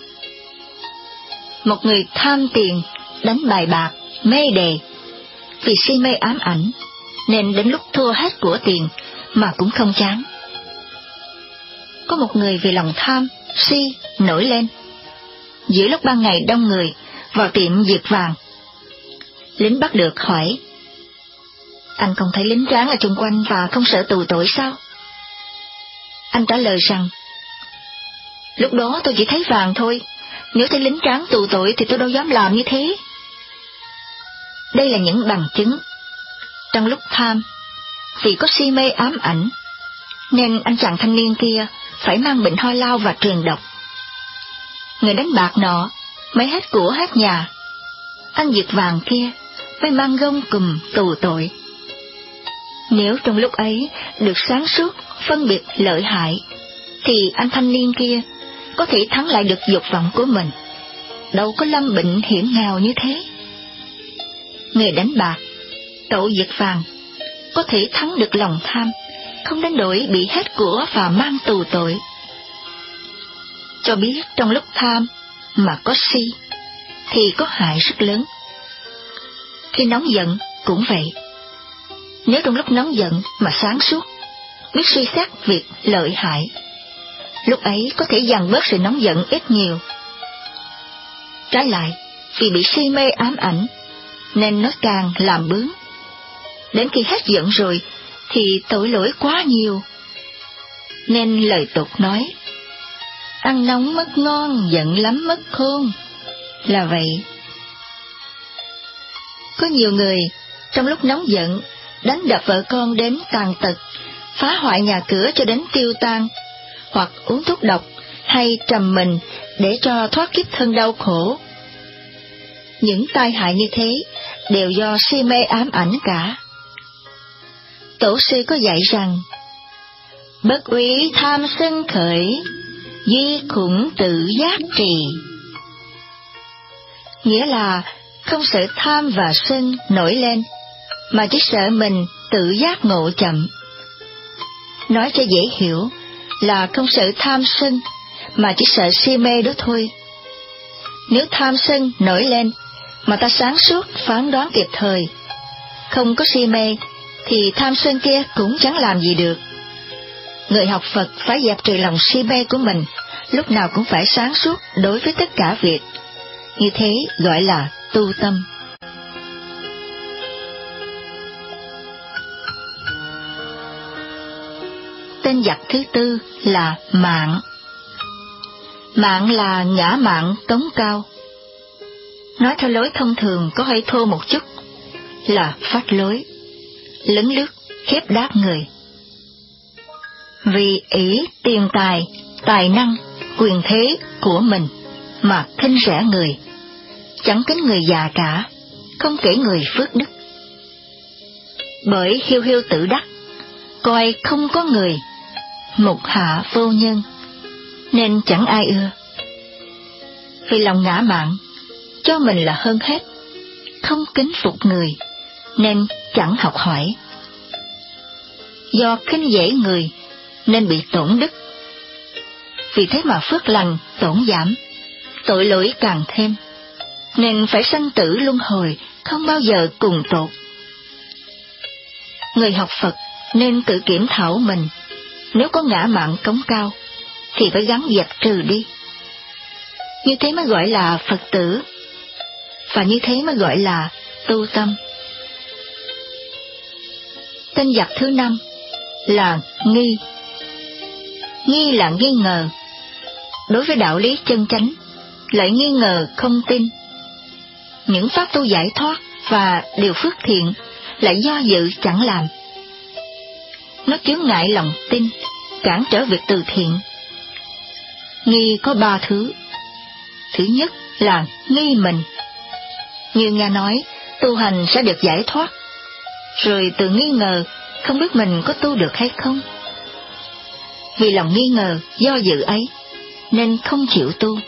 Một người tham tiền, đánh bài bạc, mê đề, vì si mê ám ảnh nên đến lúc thua hết của tiền mà cũng không chán. Có một người vì lòng tham, si nổi lên, giữa lúc ban ngày đông người vào tiệm diệt vàng. Lính bắt được hỏi: anh không thấy lính tráng ở chung quanh và không sợ tù tội sao? Anh trả lời rằng: lúc đó tôi chỉ thấy vàng thôi, nếu thấy lính tráng tù tội thì tôi đâu dám làm như thế. Đây là những bằng chứng. Trong lúc tham, vì có si mê ám ảnh, nên anh chàng thanh niên kia phải mang bệnh ho lao và truyền độc. Người đánh bạc nọ mới hết của hết nhà, anh diệt vàng kia mới mang gông cùm tù tội. Nếu trong lúc ấy được sáng suốt phân biệt lợi hại, thì anh thanh niên kia có thể thắng lại được dục vọng của mình. đâu có lâm bệnh hiểm nghèo như thế. Nghề đánh bạc, tẩu diệt vàng, có thể thắng được lòng tham, không đến nỗi bị hết của và mang tù tội. Cho biết trong lúc tham mà có si, thì có hại rất lớn. Khi nóng giận cũng vậy. Nếu trong lúc nóng giận mà sáng suốt, biết suy xét việc lợi hại, lúc ấy có thể dằn bớt sự nóng giận ít nhiều. Trái lại, vì bị si mê ám ảnh, nên nó càng làm bướng. Đến khi hết giận rồi, thì tội lỗi quá nhiều. Nên lời tục nói, ăn nóng mất ngon, giận lắm mất khôn, là vậy. Có nhiều người, trong lúc nóng giận, đánh đập vợ con đến tàn tật, phá hoại nhà cửa cho đến tiêu tan, hoặc uống thuốc độc hay trầm mình để cho thoát kiếp thân đau khổ. Những tai hại như thế đều do si mê ám ảnh cả. Tổ sư có dạy rằng, bất úy tham sân khởi, duy khủng tự giác trì. Nghĩa là không sợ tham và sân nổi lên, mà chỉ sợ mình tự giác ngộ chậm. Nói cho dễ hiểu là không sợ tham sân, mà chỉ sợ si mê đó thôi. Nếu tham sân nổi lên, mà ta sáng suốt phán đoán kịp thời, không có si mê, thì tham sân kia cũng chẳng làm gì được. Người học Phật phải dẹp trừ lòng si mê của mình, lúc nào cũng phải sáng suốt đối với tất cả việc. Như thế gọi là tu tâm. Tên giặc thứ tư là mạng. Mạng là ngã mạn tống cao. Nói theo lối thông thường có hơi thô một chút, là phát lối, lấn lướt, hiếp đáp người. Vì ý tiền tài, tài năng, quyền thế của mình mà khinh rẻ người, chẳng kính người già cả, không kể người phước đức. Bởi hiu hiu tự đắc, coi không có người, mục hạ vô nhân, nên chẳng ai ưa. Vì lòng ngã mạn, cho mình là hơn hết, không kính phục người, nên chẳng học hỏi. Do khinh dễ người, nên bị tổn đức. Vì thế mà phước lành tổn giảm, tội lỗi càng thêm, nên phải sanh tử luân hồi, không bao giờ cùng tột. Người học Phật nên tự kiểm thảo mình, nếu có ngã mạn cống cao, thì phải gắng dẹp trừ đi. Như thế mới gọi là Phật tử, và như thế mới gọi là tu tâm. Tên giặc thứ năm là nghi. Nghi là nghi ngờ. Đối với đạo lý chân chánh, lại nghi ngờ không tin. Những pháp tu giải thoát và điều phước thiện lại do dự chẳng làm. Nó chướng ngại lòng tin, cản trở việc từ thiện. Nghi có ba thứ. Thứ nhất là nghi mình. Như nghe nói, tu hành sẽ được giải thoát, rồi từ nghi ngờ, không biết mình có tu được hay không. Vì lòng nghi ngờ, do dự ấy, nên không chịu tu.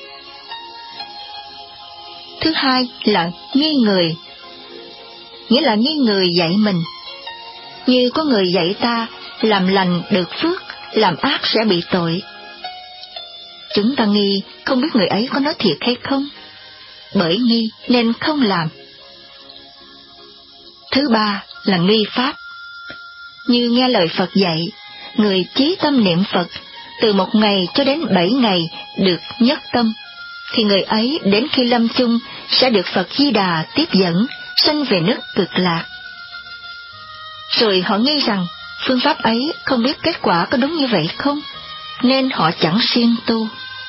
Thứ hai là nghi người. Nghĩa là nghi người dạy mình. Như có người dạy ta, làm lành được phước, làm ác sẽ bị tội. Chúng ta nghi không biết người ấy có nói thiệt hay không, bởi nghi nên không làm. Thứ ba là nghi pháp. Như nghe lời Phật dạy, người chí tâm niệm Phật từ một ngày cho đến bảy ngày được nhất tâm, thì người ấy đến khi lâm chung sẽ được Phật Di Đà tiếp dẫn, sanh về nước Cực Lạc. Rồi họ nghi rằng phương pháp ấy không biết kết quả có đúng như vậy không, nên họ chẳng siêng tu.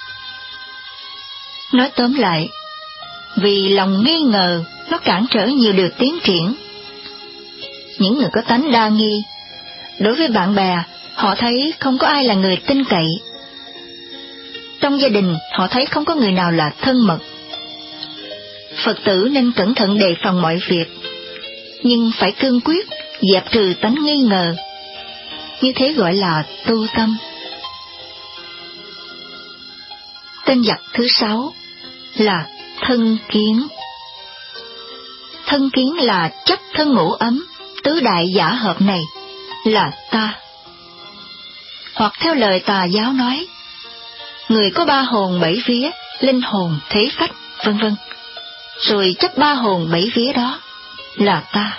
Nói tóm lại, vì lòng nghi ngờ nó cản trở nhiều điều tiến triển. Những người có tánh đa nghi, đối với bạn bè, họ thấy không có ai là người tin cậy. Trong gia đình, họ thấy không có người nào là thân mật. Phật tử nên cẩn thận đề phòng mọi việc, nhưng phải cương quyết dẹp trừ tánh nghi ngờ. Như thế gọi là tu tâm. Tên giặc thứ sáu là thân kiến. Thân kiến là chấp thân ngũ ấm, tứ đại giả hợp này, là ta. Hoặc theo lời tà giáo nói, người có ba hồn bảy vía, linh hồn, thế phách, vân vân, rồi chấp ba hồn bảy vía đó là ta.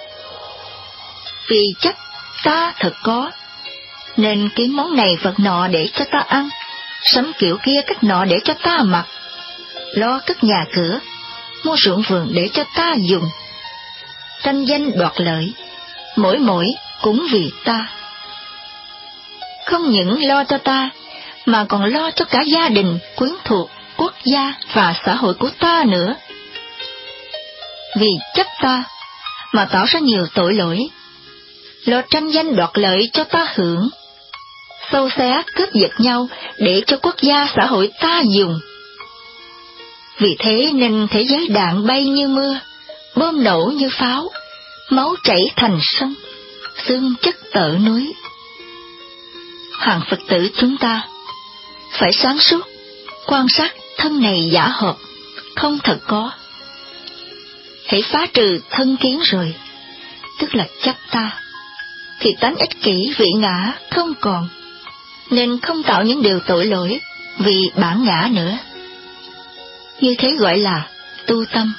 Vì chấp ta thật có, nên kiếm món này vật nọ để cho ta ăn, sắm kiểu kia cách nọ để cho ta mặc, lo cất nhà cửa, mua ruộng vườn để cho ta dùng, tranh danh đoạt lợi, mỗi mỗi cũng vì ta. Không những lo cho ta, mà còn lo cho cả gia đình, quyến thuộc, quốc gia và xã hội của ta nữa. Vì chấp ta mà tạo ra nhiều tội lỗi, lo tranh danh đoạt lợi cho ta hưởng, xâu xé cướp giật nhau để cho quốc gia xã hội ta dùng. Vì thế nên thế giới đạn bay như mưa, bom nổ như pháo, máu chảy thành sông, xương chất tợ núi. Hàng Phật tử chúng ta phải sáng suốt, quan sát thân này giả hợp, không thật có. Hãy phá trừ thân kiến rồi, tức là chấp ta, thì tánh ích kỷ vị ngã không còn, nên không tạo những điều tội lỗi vì bản ngã nữa. Như thế gọi là tu tâm.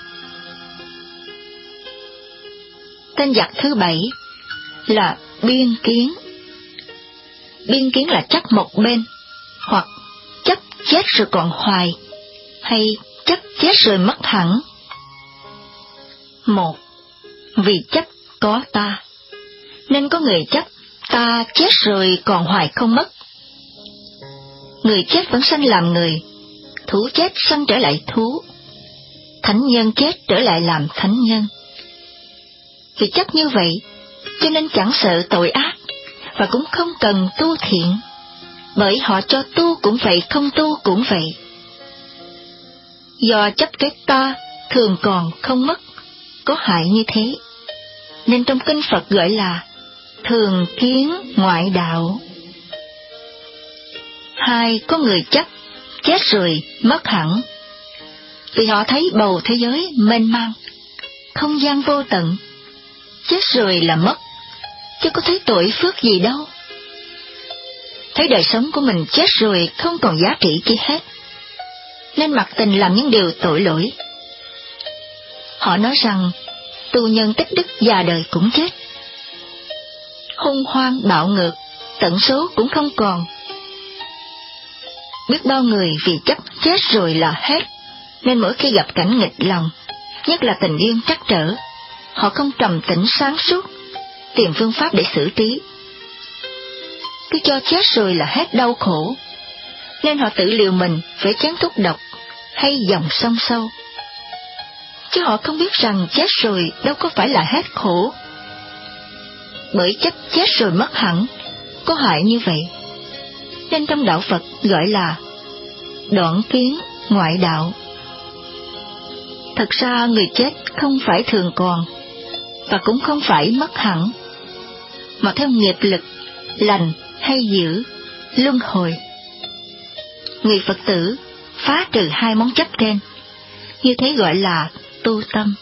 Tên giặc thứ bảy là biên kiến. Biên kiến là chấp một bên, hoặc chấp chết rồi còn hoài, hay chấp chết rồi mất hẳn. Một, vì chấp có ta, nên có người chấp ta chết rồi còn hoài không mất. Người chết vẫn sanh làm người, thú chết sanh trở lại thú, thánh nhân chết trở lại làm thánh nhân. Vì chấp như vậy, cho nên chẳng sợ tội ác, và cũng không cần tu thiện, bởi họ cho tu cũng vậy, không tu cũng vậy. Do chấp cái ta thường còn không mất, có hại như thế, nên trong kinh Phật gọi là thường kiến ngoại đạo. Hai, có người chấp chết rồi mất hẳn, vì họ thấy bầu thế giới mênh mang, không gian vô tận, chết rồi là mất, chứ có thấy tội phước gì đâu. Thấy đời sống của mình chết rồi không còn giá trị chi hết, nên mặc tình làm những điều tội lỗi. Họ nói rằng tù nhân tích đức già đời cũng chết, hung hoang bạo ngược, tận số cũng không còn. Biết bao người vì chấp chết rồi là hết, nên mỗi khi gặp cảnh nghịch lòng, nhất là tình duyên trắc trở, họ không trầm tĩnh sáng suốt, tìm phương pháp để xử trí. Cứ cho chết rồi là hết đau khổ, nên họ tự liều mình với chén thuốc độc hay dòng sông sâu. Chứ họ không biết rằng chết rồi đâu có phải là hết khổ. Bởi chấp chết rồi mất hẳn, có hại như vậy, nên trong đạo Phật gọi là đoạn kiến ngoại đạo. Thật ra người chết không phải thường còn, và cũng không phải mất hẳn, mà theo nghiệp lực, lành hay dữ, luân hồi. Người Phật tử phá trừ hai món chấp trên, như thế gọi là tu tâm.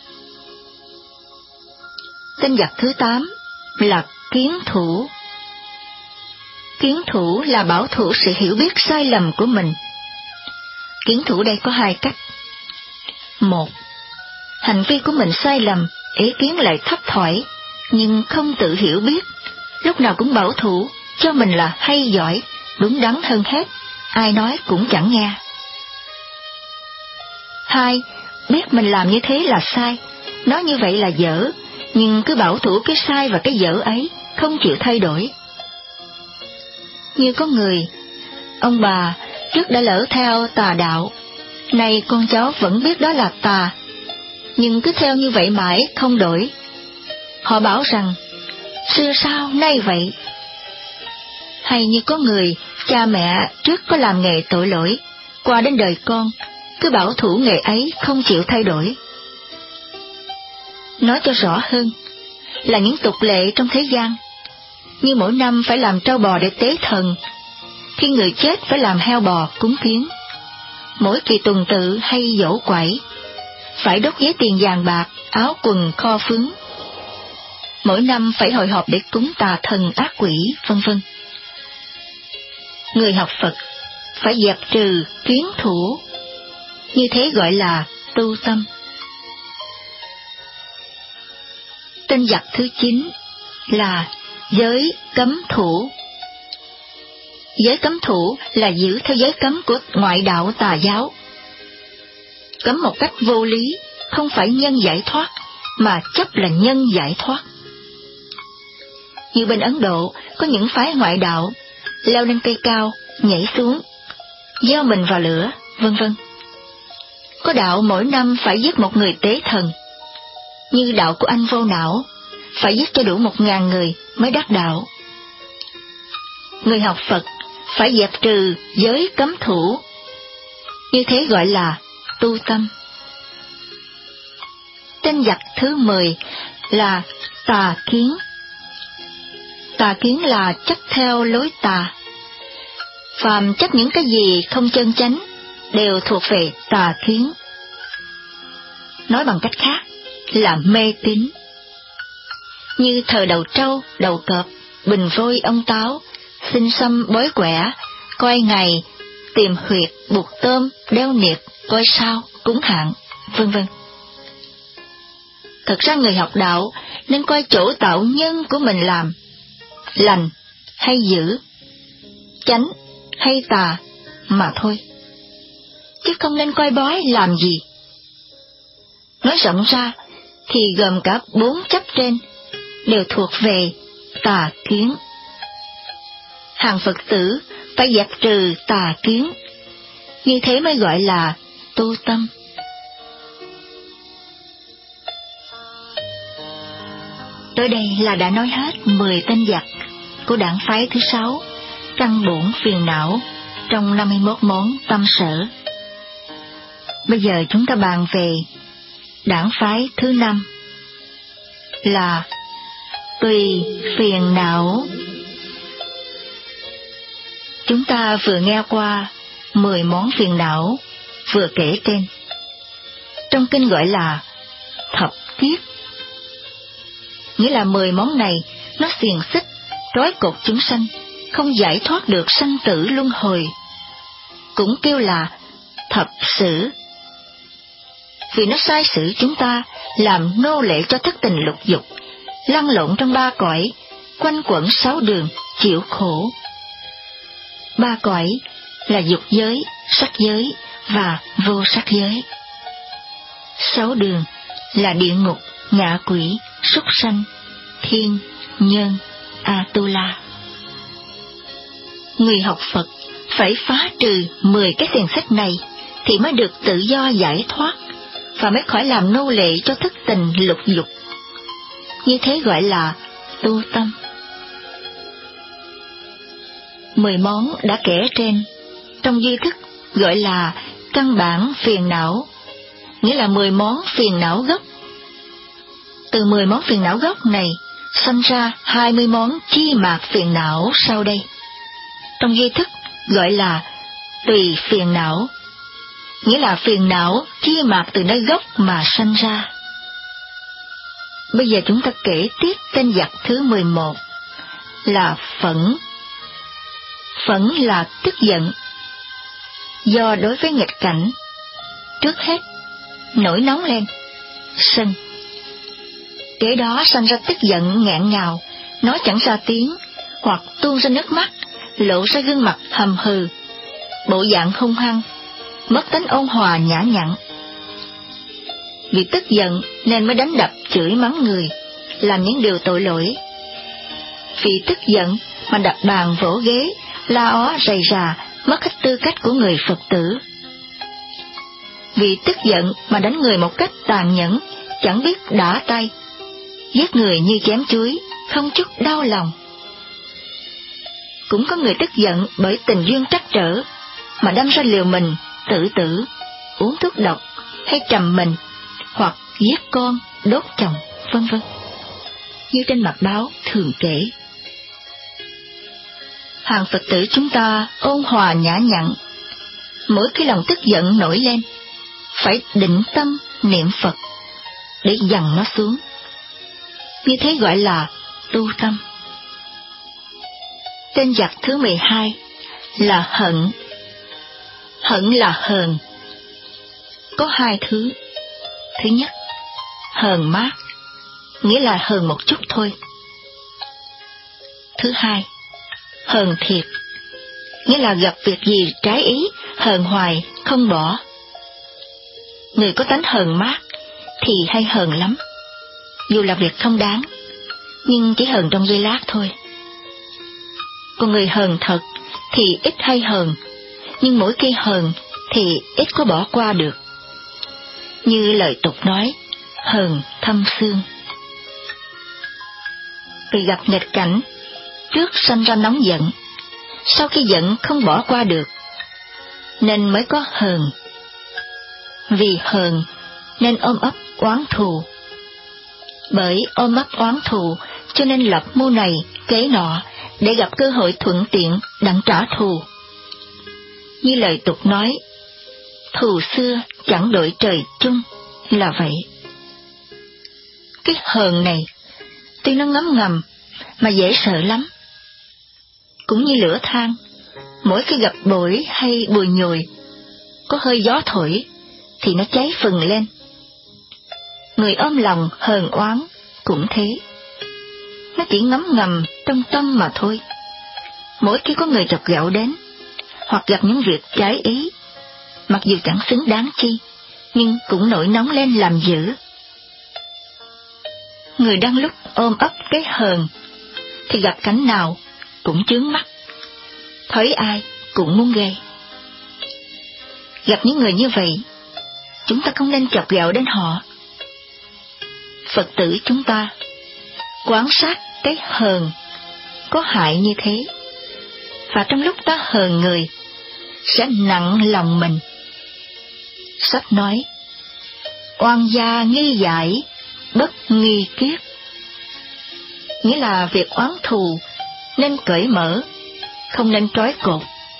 Tên giặc thứ tám là kiến thủ. Kiến thủ là bảo thủ sự hiểu biết sai lầm của mình. Kiến thủ đây có hai cách. Một, hành vi của mình sai lầm, ý kiến lại thấp thỏi, nhưng không tự hiểu biết, lúc nào cũng bảo thủ cho mình là hay giỏi, đúng đắn hơn hết, ai nói cũng chẳng nghe. Hai, biết mình làm như thế là sai, nói như vậy là dở, nhưng cứ bảo thủ cái sai và cái dở ấy, không chịu thay đổi. Như có người, ông bà trước đã lỡ theo tà đạo, nay con cháu vẫn biết đó là tà, nhưng cứ theo như vậy mãi không đổi. Họ bảo rằng, xưa sao nay vậy. Hay như có người, cha mẹ trước có làm nghề tội lỗi, qua đến đời con, cứ bảo thủ nghề ấy không chịu thay đổi. Nói cho rõ hơn, là những tục lệ trong thế gian, như mỗi năm phải làm trâu bò để tế thần, khi người chết phải làm heo bò cúng kiến, mỗi kỳ tuần tự hay giỗ quẩy, phải đốt giấy tiền vàng bạc, áo quần kho phướng. Mỗi năm phải hội họp để cúng tà thần ác quỷ, vân vân. Người học Phật phải dẹp trừ kiến thủ, như thế gọi là tu tâm. Tên giặc thứ chín là giới cấm thủ. Giới cấm thủ là giữ theo giới cấm của ngoại đạo tà giáo. Cấm một cách vô lý, không phải nhân giải thoát, mà chấp là nhân giải thoát. Như bên Ấn Độ, có những phái ngoại đạo, leo lên cây cao, nhảy xuống, gieo mình vào lửa, vân vân. Có đạo mỗi năm phải giết một người tế thần, như đạo của anh Vô Não, phải giết cho đủ một ngàn người mới đắc đạo. Người học Phật phải dẹp trừ giới cấm thủ, như thế gọi là tu tâm. Tên giặc thứ mười là tà kiến. Tà kiến là chấp theo lối tà. Phàm chấp những cái gì không chân chánh đều thuộc về tà kiến. Nói bằng cách khác là mê tín. Như thờ đầu trâu, đầu cọp, bình vôi ông táo, xin xăm bói quẻ, coi ngày, tìm huyệt, buộc tôm, đeo niệp, coi sao, cúng hạn, vân vân. Thật ra người học đạo nên coi chỗ tạo nhân của mình làm lành hay dữ, chánh hay tà mà thôi, chứ không nên coi bói làm gì. Nói rộng ra thì gồm cả bốn chấp trên đều thuộc về tà kiến. Hàng Phật tử phải dẹp trừ tà kiến, như thế mới gọi là tu tâm. Tới đây là đã nói hết mười tên giặc của đảng phái thứ sáu, căn bổn phiền não, trong năm mươi mốt món tâm sở. Bây giờ chúng ta bàn về đảng phái thứ năm là tùy phiền não. Chúng ta vừa nghe qua mười món phiền não vừa kể trên. Trong kinh gọi là thập kiết, nghĩa là mười món này nó xiềng xích, trói cột chúng sanh, không giải thoát được sanh tử luân hồi. Cũng kêu là thập sử, vì nó sai sử chúng ta làm nô lệ cho thất tình lục dục, lăn lộn trong ba cõi, quanh quẩn sáu đường, chịu khổ. Ba cõi là dục giới, sắc giới và vô sắc giới. Sáu đường là địa ngục, ngạ quỷ, súc sanh, thiên, nhân, Atula. Người học Phật phải phá trừ mười cái xiềng xích này thì mới được tự do giải thoát, và mới khỏi làm nô lệ cho thất tình lục dục. Như thế gọi là tu tâm. Mười món đã kể trên, trong duy thức gọi là căn bản phiền não, nghĩa là mười món phiền não gốc. Từ mười món phiền não gốc này sanh ra hai mươi món chi mạt phiền não sau đây. Trong duy thức gọi là tùy phiền não, nghĩa là phiền não chi mạt từ nơi gốc mà sanh ra. Bây giờ chúng ta kể tiếp tên giặc thứ mười một là phẫn. Phẫn là tức giận, do đối với nghịch cảnh, trước hết nổi nóng lên, sân. Kế đó sanh ra tức giận nghẹn ngào, nói chẳng ra tiếng, hoặc tuôn ra nước mắt, lộ ra gương mặt hầm hừ, bộ dạng hung hăng, mất tính ôn hòa nhã nhặn. Vì tức giận nên mới đánh đập chửi mắng người, làm những điều tội lỗi. Vì tức giận mà đập bàn vỗ ghế, la ó rầy rà, mất hết tư cách của người Phật tử. Vì tức giận mà đánh người một cách tàn nhẫn, chẳng biết đả tay, giết người như chém chuối, không chút đau lòng. Cũng có người tức giận bởi tình duyên trắc trở mà đâm ra liều mình, tự tử, uống thuốc độc hay trầm mình, hoặc giết con, đốt chồng, vân vân, như trên mặt báo thường kể. Hàng Phật tử chúng ta ôn hòa nhã nhặn, mỗi khi lòng tức giận nổi lên, phải định tâm niệm Phật để dằn nó xuống. Như thế gọi là tu tâm. Tên giặc thứ mười hai là hận. Hận là hờn. Có hai thứ. Thứ nhất, hờn mát, nghĩa là hờn một chút thôi. Thứ hai, hờn thiệt, nghĩa là gặp việc gì trái ý, hờn hoài, không bỏ. Người có tánh hờn mát thì hay hờn lắm, dù là việc không đáng, nhưng chỉ hờn trong giây lát thôi. Còn người hờn thật thì ít hay hờn, nhưng mỗi khi hờn thì ít có bỏ qua được. Như lời tục nói, hờn thâm xương. Vì gặp nghịch cảnh, trước sanh ra nóng giận, sau khi giận không bỏ qua được, nên mới có hờn. Vì hờn nên ôm ấp oán thù. Bởi ôm ấp oán thù cho nên lập mưu này kế nọ để gặp cơ hội thuận tiện đặng trả thù. Như lời tục nói, thù xưa chẳng đổi trời chung, là vậy. Cái hờn này tuy nó ngấm ngầm mà dễ sợ lắm. Cũng như lửa than, mỗi khi gặp bụi hay bùi nhùi, có hơi gió thổi thì nó cháy phừng lên. Người ôm lòng hờn oán cũng thế, nó chỉ ngấm ngầm trong tâm mà thôi. Mỗi khi có người chọc ghẹo đến, hoặc gặp những việc trái ý, mặc dù chẳng xứng đáng chi, nhưng cũng nổi nóng lên làm dữ. Người đang lúc ôm ấp cái hờn, thì gặp cảnh nào cũng chướng mắt, thấy ai cũng muốn gây. Gặp những người như vậy, chúng ta không nên chọc ghẹo đến họ. Phật tử chúng ta quan sát cái hờn có hại như thế, và trong lúc ta hờn người, sẽ nặng lòng mình. Sách nói, oan gia nghi giải, bất nghi kiết. Nghĩa là việc oán thù nên cởi mở, không nên trói cột.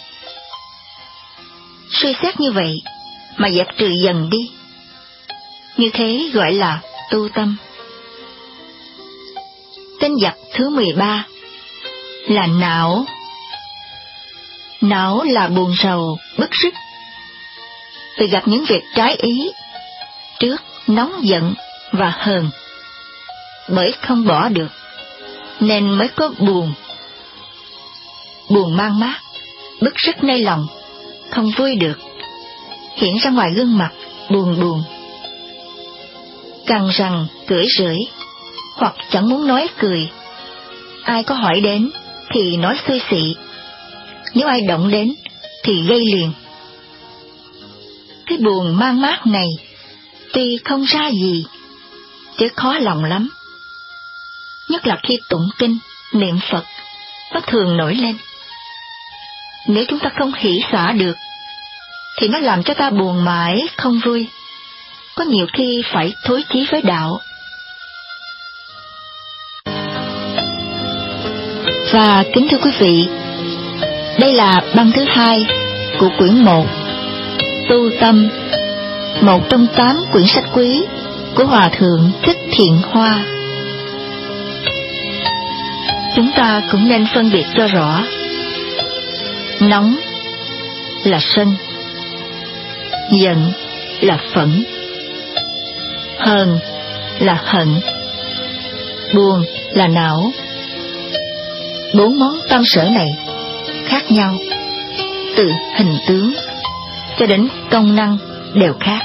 Suy xét như vậy mà dẹp trừ dần đi. Như thế gọi là tu tâm. Tên giặc thứ mười ba là não. Não là buồn rầu, bức rứt. Vì gặp những việc trái ý, trước nóng giận và hờn. Bởi không bỏ được, nên mới có buồn. Buồn mang mát, bức rứt nơi lòng, không vui được, hiện ra ngoài gương mặt buồn buồn. Cằn rằn, cưỡi rưỡi, hoặc chẳng muốn nói cười. Ai có hỏi đến thì nói xui xị, nếu ai động đến thì gây liền. Cái buồn mang mát này tuy không ra gì, chứ khó lòng lắm. Nhất là khi tụng kinh, niệm Phật, nó thường nổi lên. Nếu chúng ta không hỷ xả được, thì nó làm cho ta buồn mãi, không vui. Có nhiều khi phải thối chí với đạo. Và kính thưa quý vị, đây là băng thứ hai của quyển một, Tu Tâm, một trong tám quyển sách quý của Hòa Thượng Thích Thiện Hoa. Chúng ta cũng nên phân biệt cho rõ. Nóng là sân, giận là phẫn, hờn là hận, buồn là não. Bốn món tâm sở này khác nhau, từ hình tướng cho đến công năng đều khác.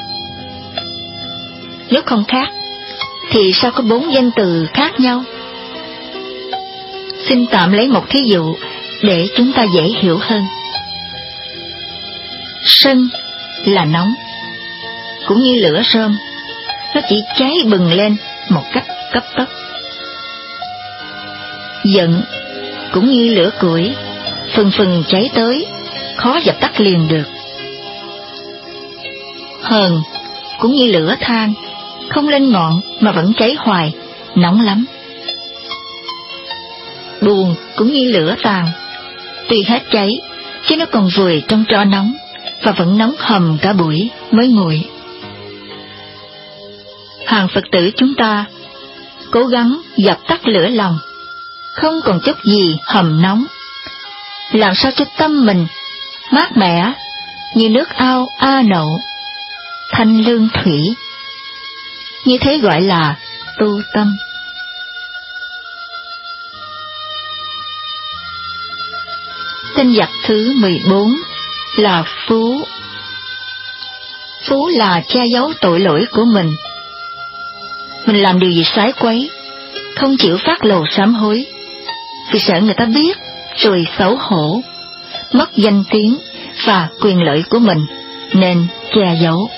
Nếu không khác, thì sao có bốn danh từ khác nhau? Xin tạm lấy một thí dụ để chúng ta dễ hiểu hơn. Sân là nóng, cũng như lửa rơm, nó chỉ cháy bừng lên một cách cấp tốc. Giận cũng như lửa củi, phừng phừng cháy tới, khó dập tắt liền được. Hờn cũng như lửa than, không lên ngọn mà vẫn cháy hoài, nóng lắm. Buồn cũng như lửa tàn, tuy hết cháy, chứ nó còn vùi trong tro nóng, và vẫn nóng hầm cả buổi mới nguội. Hàng Phật tử chúng ta cố gắng dập tắt lửa lòng, không còn chút gì hầm nóng, làm sao cho tâm mình mát mẻ như nước ao A Nậu, thanh lương thủy. Như thế gọi là tu tâm. Tinh giặc thứ mười bốn là phú. Phú là che giấu tội lỗi của mình. Mình làm điều gì sái quấy, không chịu phát lồ sám hối, vì sợ người ta biết rồi xấu hổ, mất danh tiếng và quyền lợi của mình, nên che giấu.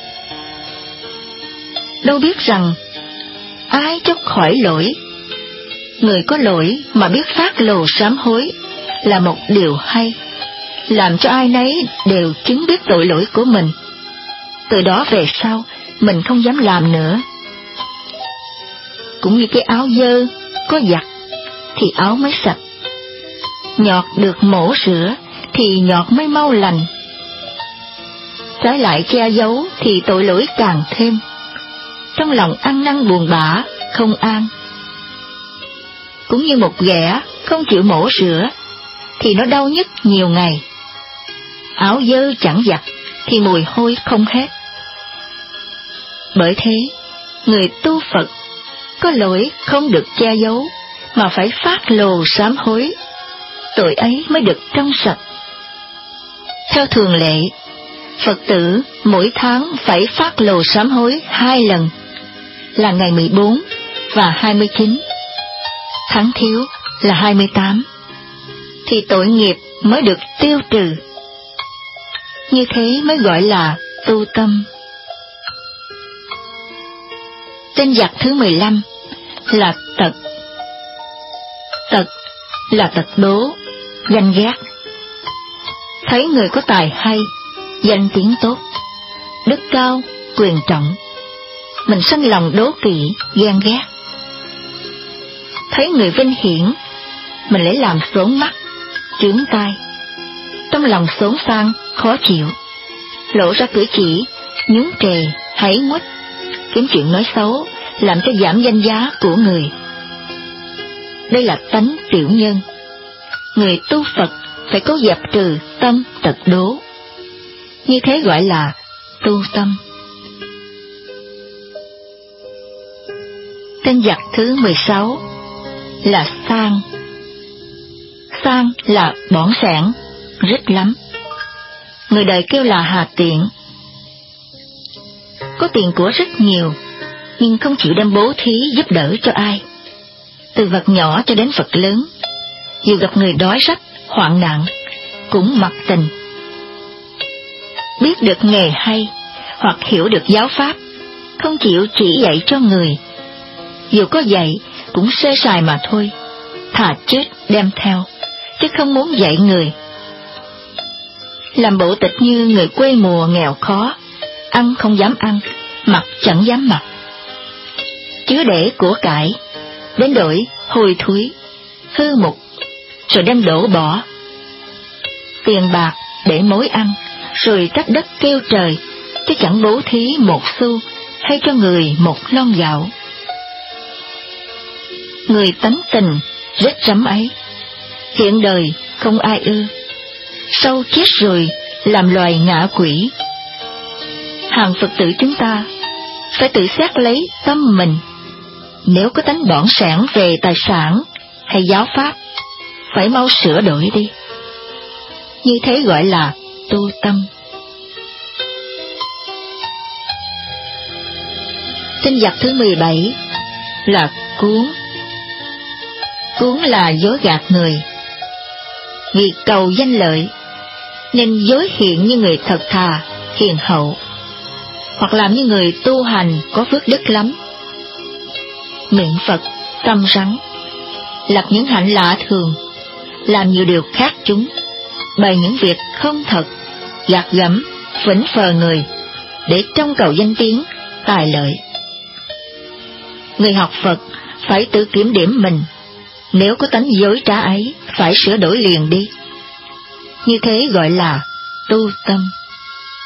Đâu biết rằng ai chốc khỏi lỗi, người có lỗi mà biết phát lồ sám hối là một điều hay, làm cho ai nấy đều chứng biết tội lỗi của mình. Từ đó về sau mình không dám làm nữa. Cũng như cái áo dơ có giặt thì áo mới sạch, nhọt được mổ rửa thì nhọt mới mau lành. Trái lại che giấu thì tội lỗi càng thêm, trong lòng ăn năn buồn bã không an. Cũng như một ghẻ không chịu mổ rửa thì nó đau nhức nhiều ngày. Áo dơ chẳng giặt thì mùi hôi không hết. Bởi thế, người tu Phật có lỗi không được che giấu, mà phải phát lồ sám hối, tội ấy mới được trong sạch. Theo thường lệ, Phật tử mỗi tháng phải phát lồ sám hối hai lần, là ngày mười bốn và hai mươi chín, tháng thiếu là hai mươi tám, thì tội nghiệp mới được tiêu trừ. Như thế mới gọi là tu tâm. Tinh giặc thứ mười lăm là tật. Tật là tật đố, ganh ghét. Thấy người có tài hay, danh tiếng tốt, đức cao, quyền trọng, mình sanh lòng đố kỵ, ghen ghét. Thấy người vinh hiển, mình lấy làm xốn mắt, chướng tai, trong lòng xốn xang, khó chịu, lộ ra cử chỉ nhún trề, háy nguếch, kiếm chuyện nói xấu, làm cho giảm danh giá của người. Đây là tánh tiểu nhân. Người tu Phật phải cố dẹp trừ tâm tật đố. Như thế gọi là tu tâm. Tên giặc thứ mười sáu là sang. Sang là bỏn sẻn, rít lắm. Người đời kêu là hà tiện. Có tiền của rất nhiều, nhưng không chịu đem bố thí giúp đỡ cho ai. Từ vật nhỏ cho đến vật lớn, dù gặp người đói rách, hoạn nạn, cũng mặc tình. Biết được nghề hay, hoặc hiểu được giáo pháp, không chịu chỉ dạy cho người. Dù có dạy, cũng sơ sài mà thôi, thà chết đem theo, chứ không muốn dạy người. Làm bộ tịch như người quê mùa nghèo khó, ăn không dám ăn, mặc chẳng dám mặc. Chứa để của cải, đến đổi hôi thối, hư mục, rồi đem đổ bỏ. Tiền bạc để mối ăn, rồi trách đất kêu trời, chứ chẳng bố thí một xu, hay cho người một lon gạo. Người tánh tình rất rắm ấy, hiện đời không ai ưa, sau chết rồi làm loài ngạ quỷ. Hàng Phật tử chúng ta phải tự xét lấy tâm mình. Nếu có tánh bỏn sẻn về tài sản hay giáo pháp, phải mau sửa đổi đi. Như thế gọi là tu tâm. Tinh giặc thứ mười bảy là cuốn. Cuốn là dối gạt người. Vì cầu danh lợi, nên dối hiện như người thật thà, hiền hậu, hoặc làm như người tu hành có phước đức lắm. Niệm Phật, tâm rắn, lập những hạnh lạ thường, làm nhiều điều khác chúng, bày những việc không thật, gạt gẫm, phỉnh phờ người, để trông cầu danh tiếng, tài lợi. Người học Phật phải tự kiểm điểm mình, nếu có tánh dối trá ấy, phải sửa đổi liền đi. Như thế gọi là tu tâm.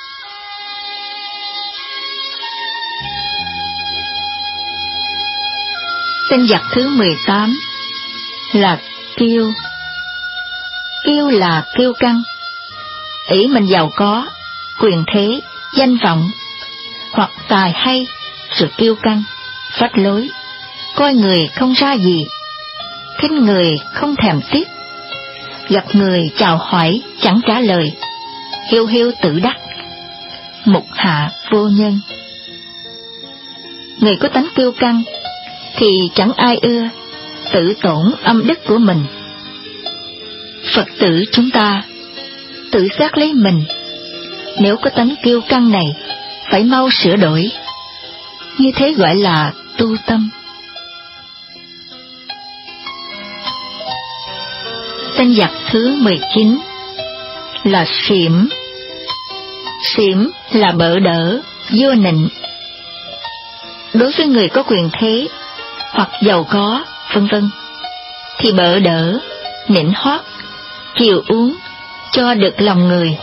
Tinh giặc thứ mười tám là kiêu. Kiêu là kiêu căng, ý mình giàu có, quyền thế, danh vọng, hoặc tài hay, sự kiêu căng, phách lối, coi người không ra gì, khinh người không thèm tiếc, gặp người chào hỏi chẳng trả lời, hiu hiu tự đắc, mục hạ vô nhân. Người có tánh kiêu căng thì chẳng ai ưa, tự tổn âm đức của mình. Phật tử chúng ta tự giác lấy mình, nếu có tánh kiêu căng này phải mau sửa đổi, như thế gọi là tu tâm. Tinh giặc thứ mười chín là xỉm. Xỉm là bợ đỡ, vua nịnh. Đối với người có quyền thế hoặc giàu có, vân vân, thì bợ đỡ, nịnh hót, chiều uống cho được lòng người,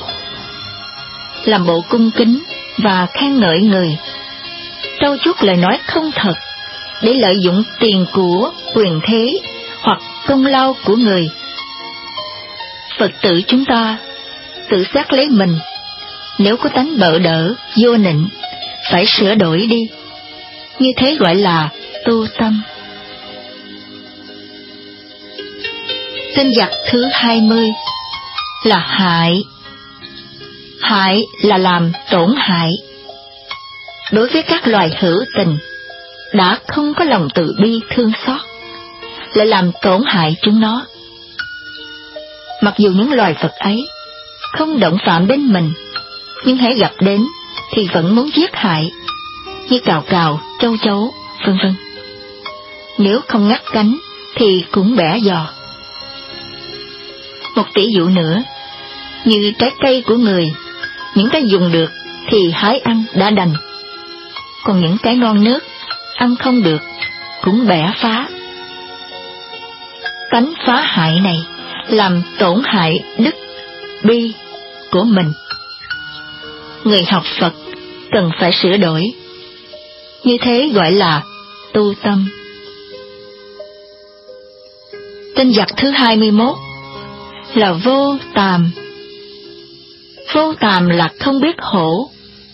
làm bộ cung kính và khen ngợi người, trau chuốt lời nói không thật để lợi dụng tiền của, quyền thế hoặc công lao của người. Phật tử chúng ta tự giác lấy mình, nếu có tánh bợ đỡ, vô nịnh, phải sửa đổi đi, như thế gọi là tu tâm. Tinh giặc thứ hai mươi là hại. Hại là làm tổn hại. Đối với các loài hữu tình, đã không có lòng từ bi thương xót, lại làm tổn hại chúng nó. Mặc dù những loài vật ấy không động phạm đến mình, nhưng hãy gặp đến thì vẫn muốn giết hại, như cào cào, châu chấu, vân vân. Nếu không ngắt cánh thì cũng bẻ giò. Một tỷ dụ nữa, như trái cây của người, những cái dùng được thì hái ăn đã đành, còn những cái non nước ăn không được cũng bẻ phá. Tánh phá hại này làm tổn hại đức bi của mình. Người học Phật cần phải sửa đổi, như thế gọi là tu tâm. Tinh giặc thứ hai mươi mốt là vô tàm. Vô tàm là không biết hổ.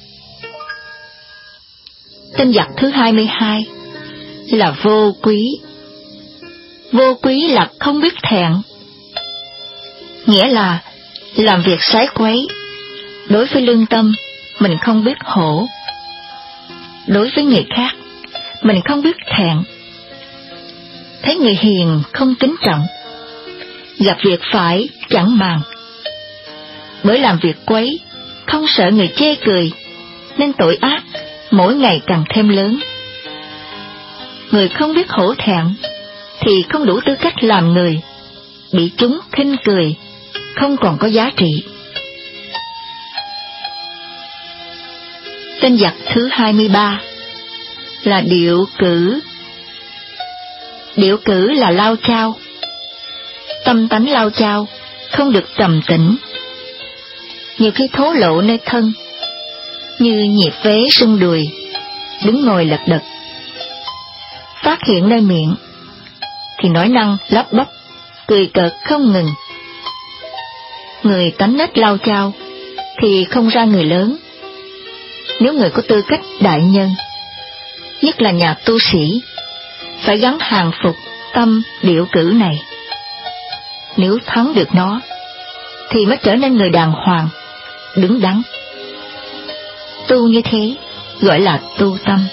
Tinh giặc thứ hai mươi hai là vô quý. Vô quý là không biết thẹn, nghĩa là làm việc sái quấy. Đối với lương tâm, mình không biết hổ. Đối với người khác, mình không biết thẹn. Thấy người hiền không kính trọng, gặp việc phải chẳng màng. Bởi làm việc quấy, không sợ người chê cười, nên tội ác mỗi ngày càng thêm lớn. Người không biết hổ thẹn thì không đủ tư cách làm người, bị chúng khinh cười, không còn có giá trị. Tinh giặc thứ hai mươi ba là điệu cử. Điệu cử là lao chao. Tâm tánh lao chao, không được trầm tĩnh, nhiều khi thố lộ nơi thân, như nhịp vế sưng đùi, đứng ngồi lật đật. Phát hiện nơi miệng thì nói năng lắp bắp, cười cợt không ngừng. Người tánh nết lao chao thì không ra người lớn. Nếu người có tư cách đại nhân, nhất là nhà tu sĩ, phải gắn hàng phục tâm điệu cử này. Nếu thắng được nó thì mới trở nên người đàng hoàng, đứng đắn. Tu như thế gọi là tu tâm.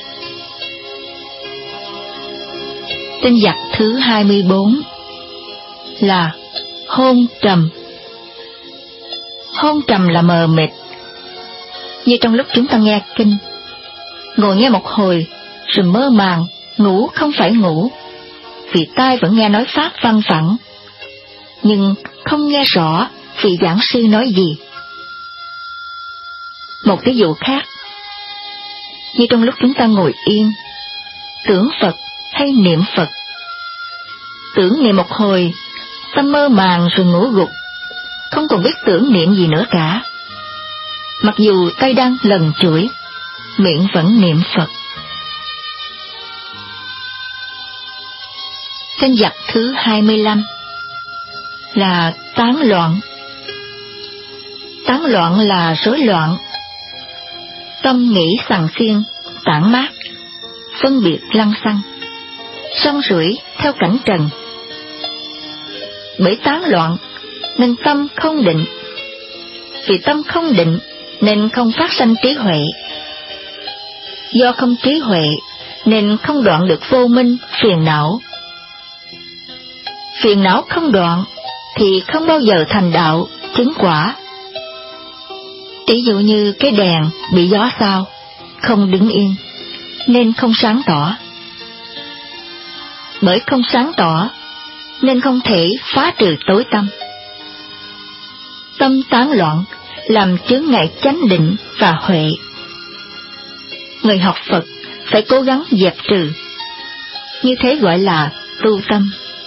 Tinh giặc thứ hai mươi bốn là hôn trầm. Hôn trầm là mờ mịt, như trong lúc chúng ta nghe kinh, ngồi nghe một hồi rồi mơ màng, ngủ không phải ngủ, vì tai vẫn nghe nói pháp văng vẳng, nhưng không nghe rõ vị giảng sư nói gì. Một ví dụ khác, như trong lúc chúng ta ngồi yên, tưởng Phật hay niệm Phật, tưởng niệm một hồi, tâm mơ màng rồi ngủ gục, không còn biết tưởng niệm gì nữa cả. Mặc dù tay đang lần chuỗi, miệng vẫn niệm Phật. Tên giặc thứ hai mươi lăm là tán loạn. Tán loạn là rối loạn, tâm nghĩ sằng xiên, tản mát, phân biệt lăng xăng, song rủi theo cảnh trần. Bởi tán loạn nên tâm không định, vì tâm không định nên không phát sanh trí huệ. Do không trí huệ nên không đoạn được vô minh phiền não. Phiền não không đoạn thì không bao giờ thành đạo chứng quả. Ví dụ như cái đèn bị gió sao, không đứng yên, nên không sáng tỏ. Bởi không sáng tỏ nên không thể phá trừ tối tâm. Tâm tán loạn làm chướng ngại chánh định và huệ. Người học Phật phải cố gắng dẹp trừ, như thế gọi là tu tâm.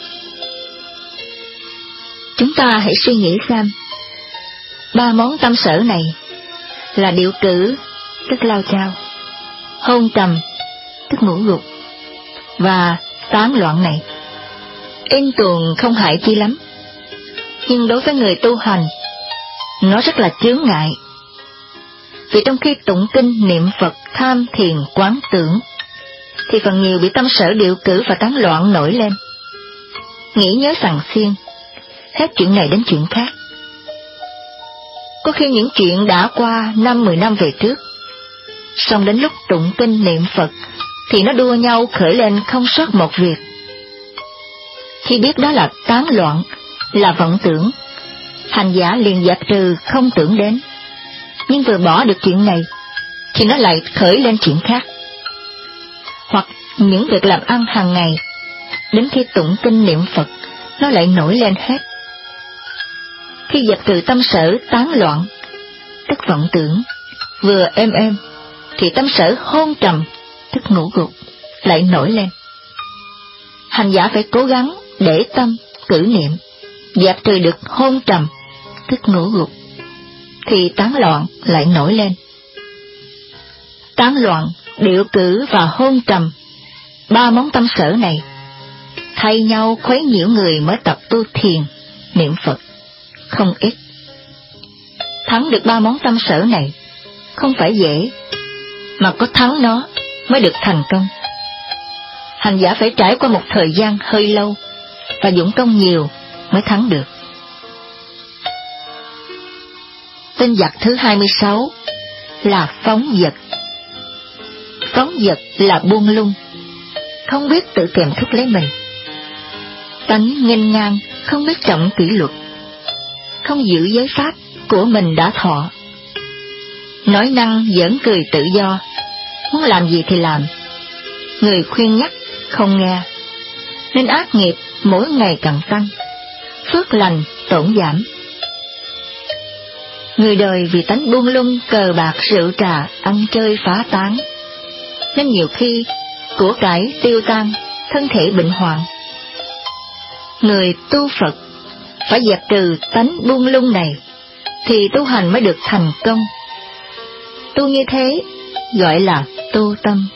Chúng ta hãy suy nghĩ xem, ba món tâm sở này là điệu cử, tức lao chao, hôn trầm, tức ngủ gục, và tán loạn này, yên tuồng không hại chi lắm, nhưng đối với người tu hành, nó rất là chướng ngại. Vì trong khi tụng kinh niệm Phật tham thiền quán tưởng, thì phần nhiều bị tâm sở điệu cử và tán loạn nổi lên, nghĩ nhớ sằng xiên, hết chuyện này đến chuyện khác. Có khi những chuyện đã qua năm mười năm về trước, xong đến lúc tụng kinh niệm Phật thì nó đua nhau khởi lên không sót một việc. Khi biết đó là tán loạn, là vọng tưởng, hành giả liền dẹp trừ không tưởng đến. Nhưng vừa bỏ được chuyện này thì nó lại khởi lên chuyện khác. Hoặc những việc làm ăn hàng ngày, đến khi tụng kinh niệm Phật nó lại nổi lên hết. Khi dẹp trừ tâm sở tán loạn, tức vọng tưởng, vừa êm êm, thì tâm sở hôn trầm, tức ngủ gục, lại nổi lên. Hành giả phải cố gắng để tâm cử niệm, dẹp trừ được hôn trầm, tức ngủ gục, thì tán loạn lại nổi lên. Tán loạn, điệu cử và hôn trầm, ba món tâm sở này, thay nhau khuấy nhiễu người mới tập tu thiền, niệm Phật, không ít. Thắng được ba món tâm sở này không phải dễ, mà có thắng nó mới được thành công. Hành giả phải trải qua một thời gian hơi lâu và dụng công nhiều mới thắng được. Tên giặc thứ hai mươi sáu là phóng dật. Phóng dật là buông lung, không biết tự kèm thúc lấy mình. Tánh nghênh ngang, không biết trọng kỷ luật, không giữ giới pháp của mình đã thọ. Nói năng giỡn cười tự do, muốn làm gì thì làm. Người khuyên nhắc không nghe, nên ác nghiệp mỗi ngày càng tăng, phước lành tổn giảm. Người đời vì tánh buông lung, cờ bạc, rượu trà, ăn chơi phá tán, nên nhiều khi của cải tiêu tan, thân thể bệnh hoạn. Người tu Phật phải dẹp trừ tánh buông lung này, thì tu hành mới được thành công. Tu như thế gọi là tu tâm.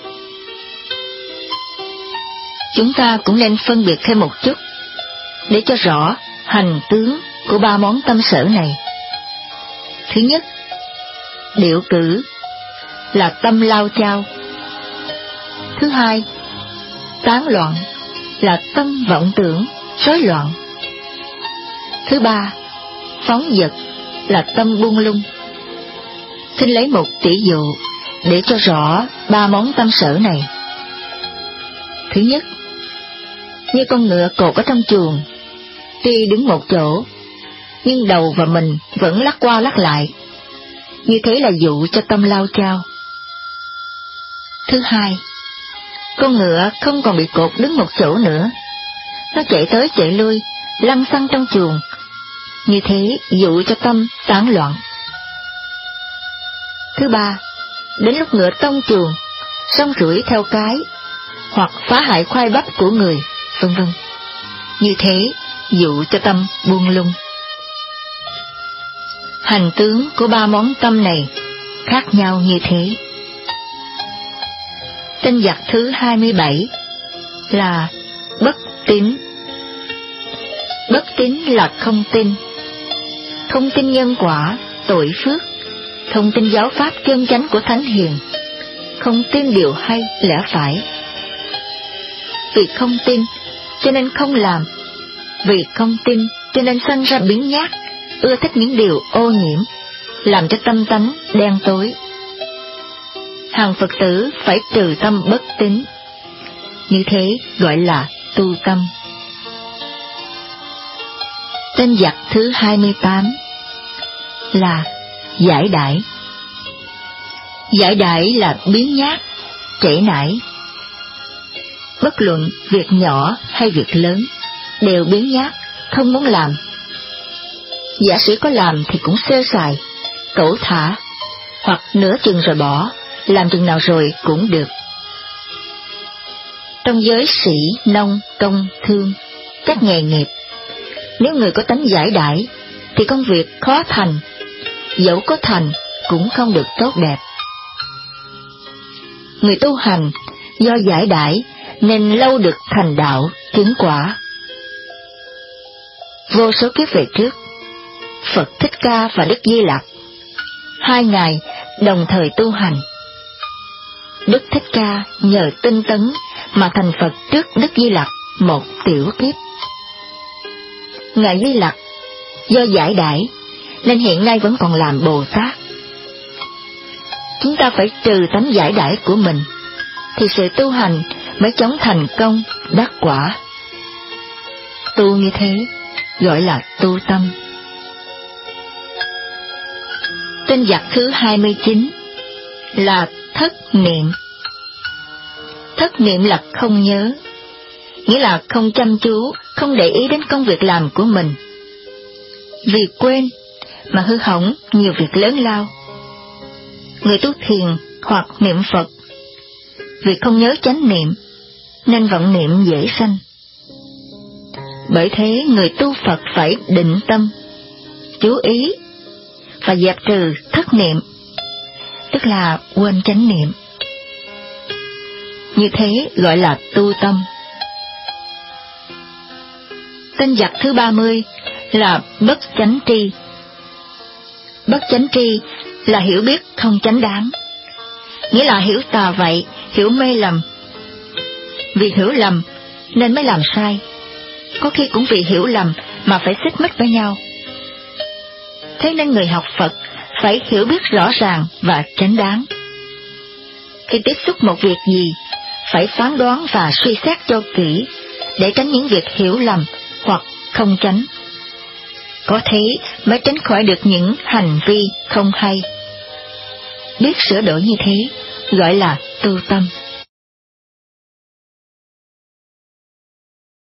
Chúng ta cũng nên phân biệt thêm một chút, để cho rõ hành tướng của ba món tâm sở này. Thứ nhất, điệu cử là tâm lao chao. Thứ hai, tán loạn là tâm vọng tưởng, rối loạn. Thứ ba, phóng dật là tâm buông lung. Xin lấy một tỷ dụ để cho rõ ba món tâm sở này. Thứ nhất, như con ngựa cột ở trong chuồng, tuy đứng một chỗ, nhưng đầu và mình vẫn lắc qua lắc lại. Như thế là dụ cho tâm lao chao. Thứ hai, con ngựa không còn bị cột đứng một chỗ nữa, nó chạy tới chạy lui, lăn xăng trong chuồng. Như thế dụ cho tâm tán loạn. Thứ ba, đến lúc ngựa tông chuồng, xong rủi theo cái, hoặc phá hại khoai bắp của người, vân vân. Như thế dụ cho tâm buông lung. Hành tướng của ba món tâm này khác nhau như thế. Tên giặc thứ hai mươi bảy là bất tín. Bất tín là không tin. Không tin nhân quả, tội phước, không tin giáo pháp chân chánh của thánh hiền, không tin điều hay lẽ phải. Vì không tin cho nên không làm, vì không tin cho nên sanh ra biếng nhác, ưa thích những điều ô nhiễm, làm cho tâm tánh đen tối. Hàng Phật tử phải trừ tâm bất tín, như thế gọi là tu tâm. Tên giặc thứ hai mươi tám là giải đãi. Giải đãi là biếng nhác, trễ nải. Bất luận việc nhỏ hay việc lớn, đều biếng nhác, không muốn làm. Giả sử có làm thì cũng sơ sài, cẩu thả, hoặc nửa chừng rồi bỏ, làm chừng nào rồi cũng được. Trong giới sĩ, nông, công, thương, các nghề nghiệp, nếu người có tánh giải đãi, thì công việc khó thành, dẫu có thành cũng không được tốt đẹp. Người tu hành do giải đãi nên lâu được thành đạo, chứng quả. Vô số kiếp về trước, Phật Thích Ca và Đức Di Lặc, hai ngài đồng thời tu hành. Đức Thích Ca nhờ tinh tấn mà thành Phật trước Đức Di Lặc một tiểu kiếp. Ngài Di Lặc do giải đãi nên hiện nay vẫn còn làm Bồ Tát. Chúng ta phải trừ tánh giải đãi của mình, thì sự tu hành mới chóng thành công, đắc quả. Tu như thế gọi là tu tâm. Tên giặc thứ hai mươi chín là thất niệm. Thất niệm là không nhớ, nghĩa là không chăm chú, không để ý đến công việc làm của mình. Vì quên mà hư hỏng nhiều việc lớn lao. Người tu thiền hoặc niệm Phật, vì không nhớ chánh niệm, nên vọng niệm dễ sanh. Bởi thế người tu Phật phải định tâm, chú ý, và dẹp trừ thất niệm, tức là quên chánh niệm. Như thế gọi là tu tâm. Tên giặc thứ ba mươi là bất chánh tri. Bất chánh tri là hiểu biết không chánh đáng, nghĩa là hiểu tà vậy, hiểu mê lầm. Vì hiểu lầm nên mới làm sai, có khi cũng vì hiểu lầm mà phải xích mích với nhau. Thế nên người học Phật phải hiểu biết rõ ràng và chánh đáng. Khi tiếp xúc một việc gì, phải phán đoán và suy xét cho kỹ, để tránh những việc hiểu lầm hoặc không tránh. Có thế mới tránh khỏi được những hành vi không hay. Biết sửa đổi như thế gọi là tu tâm.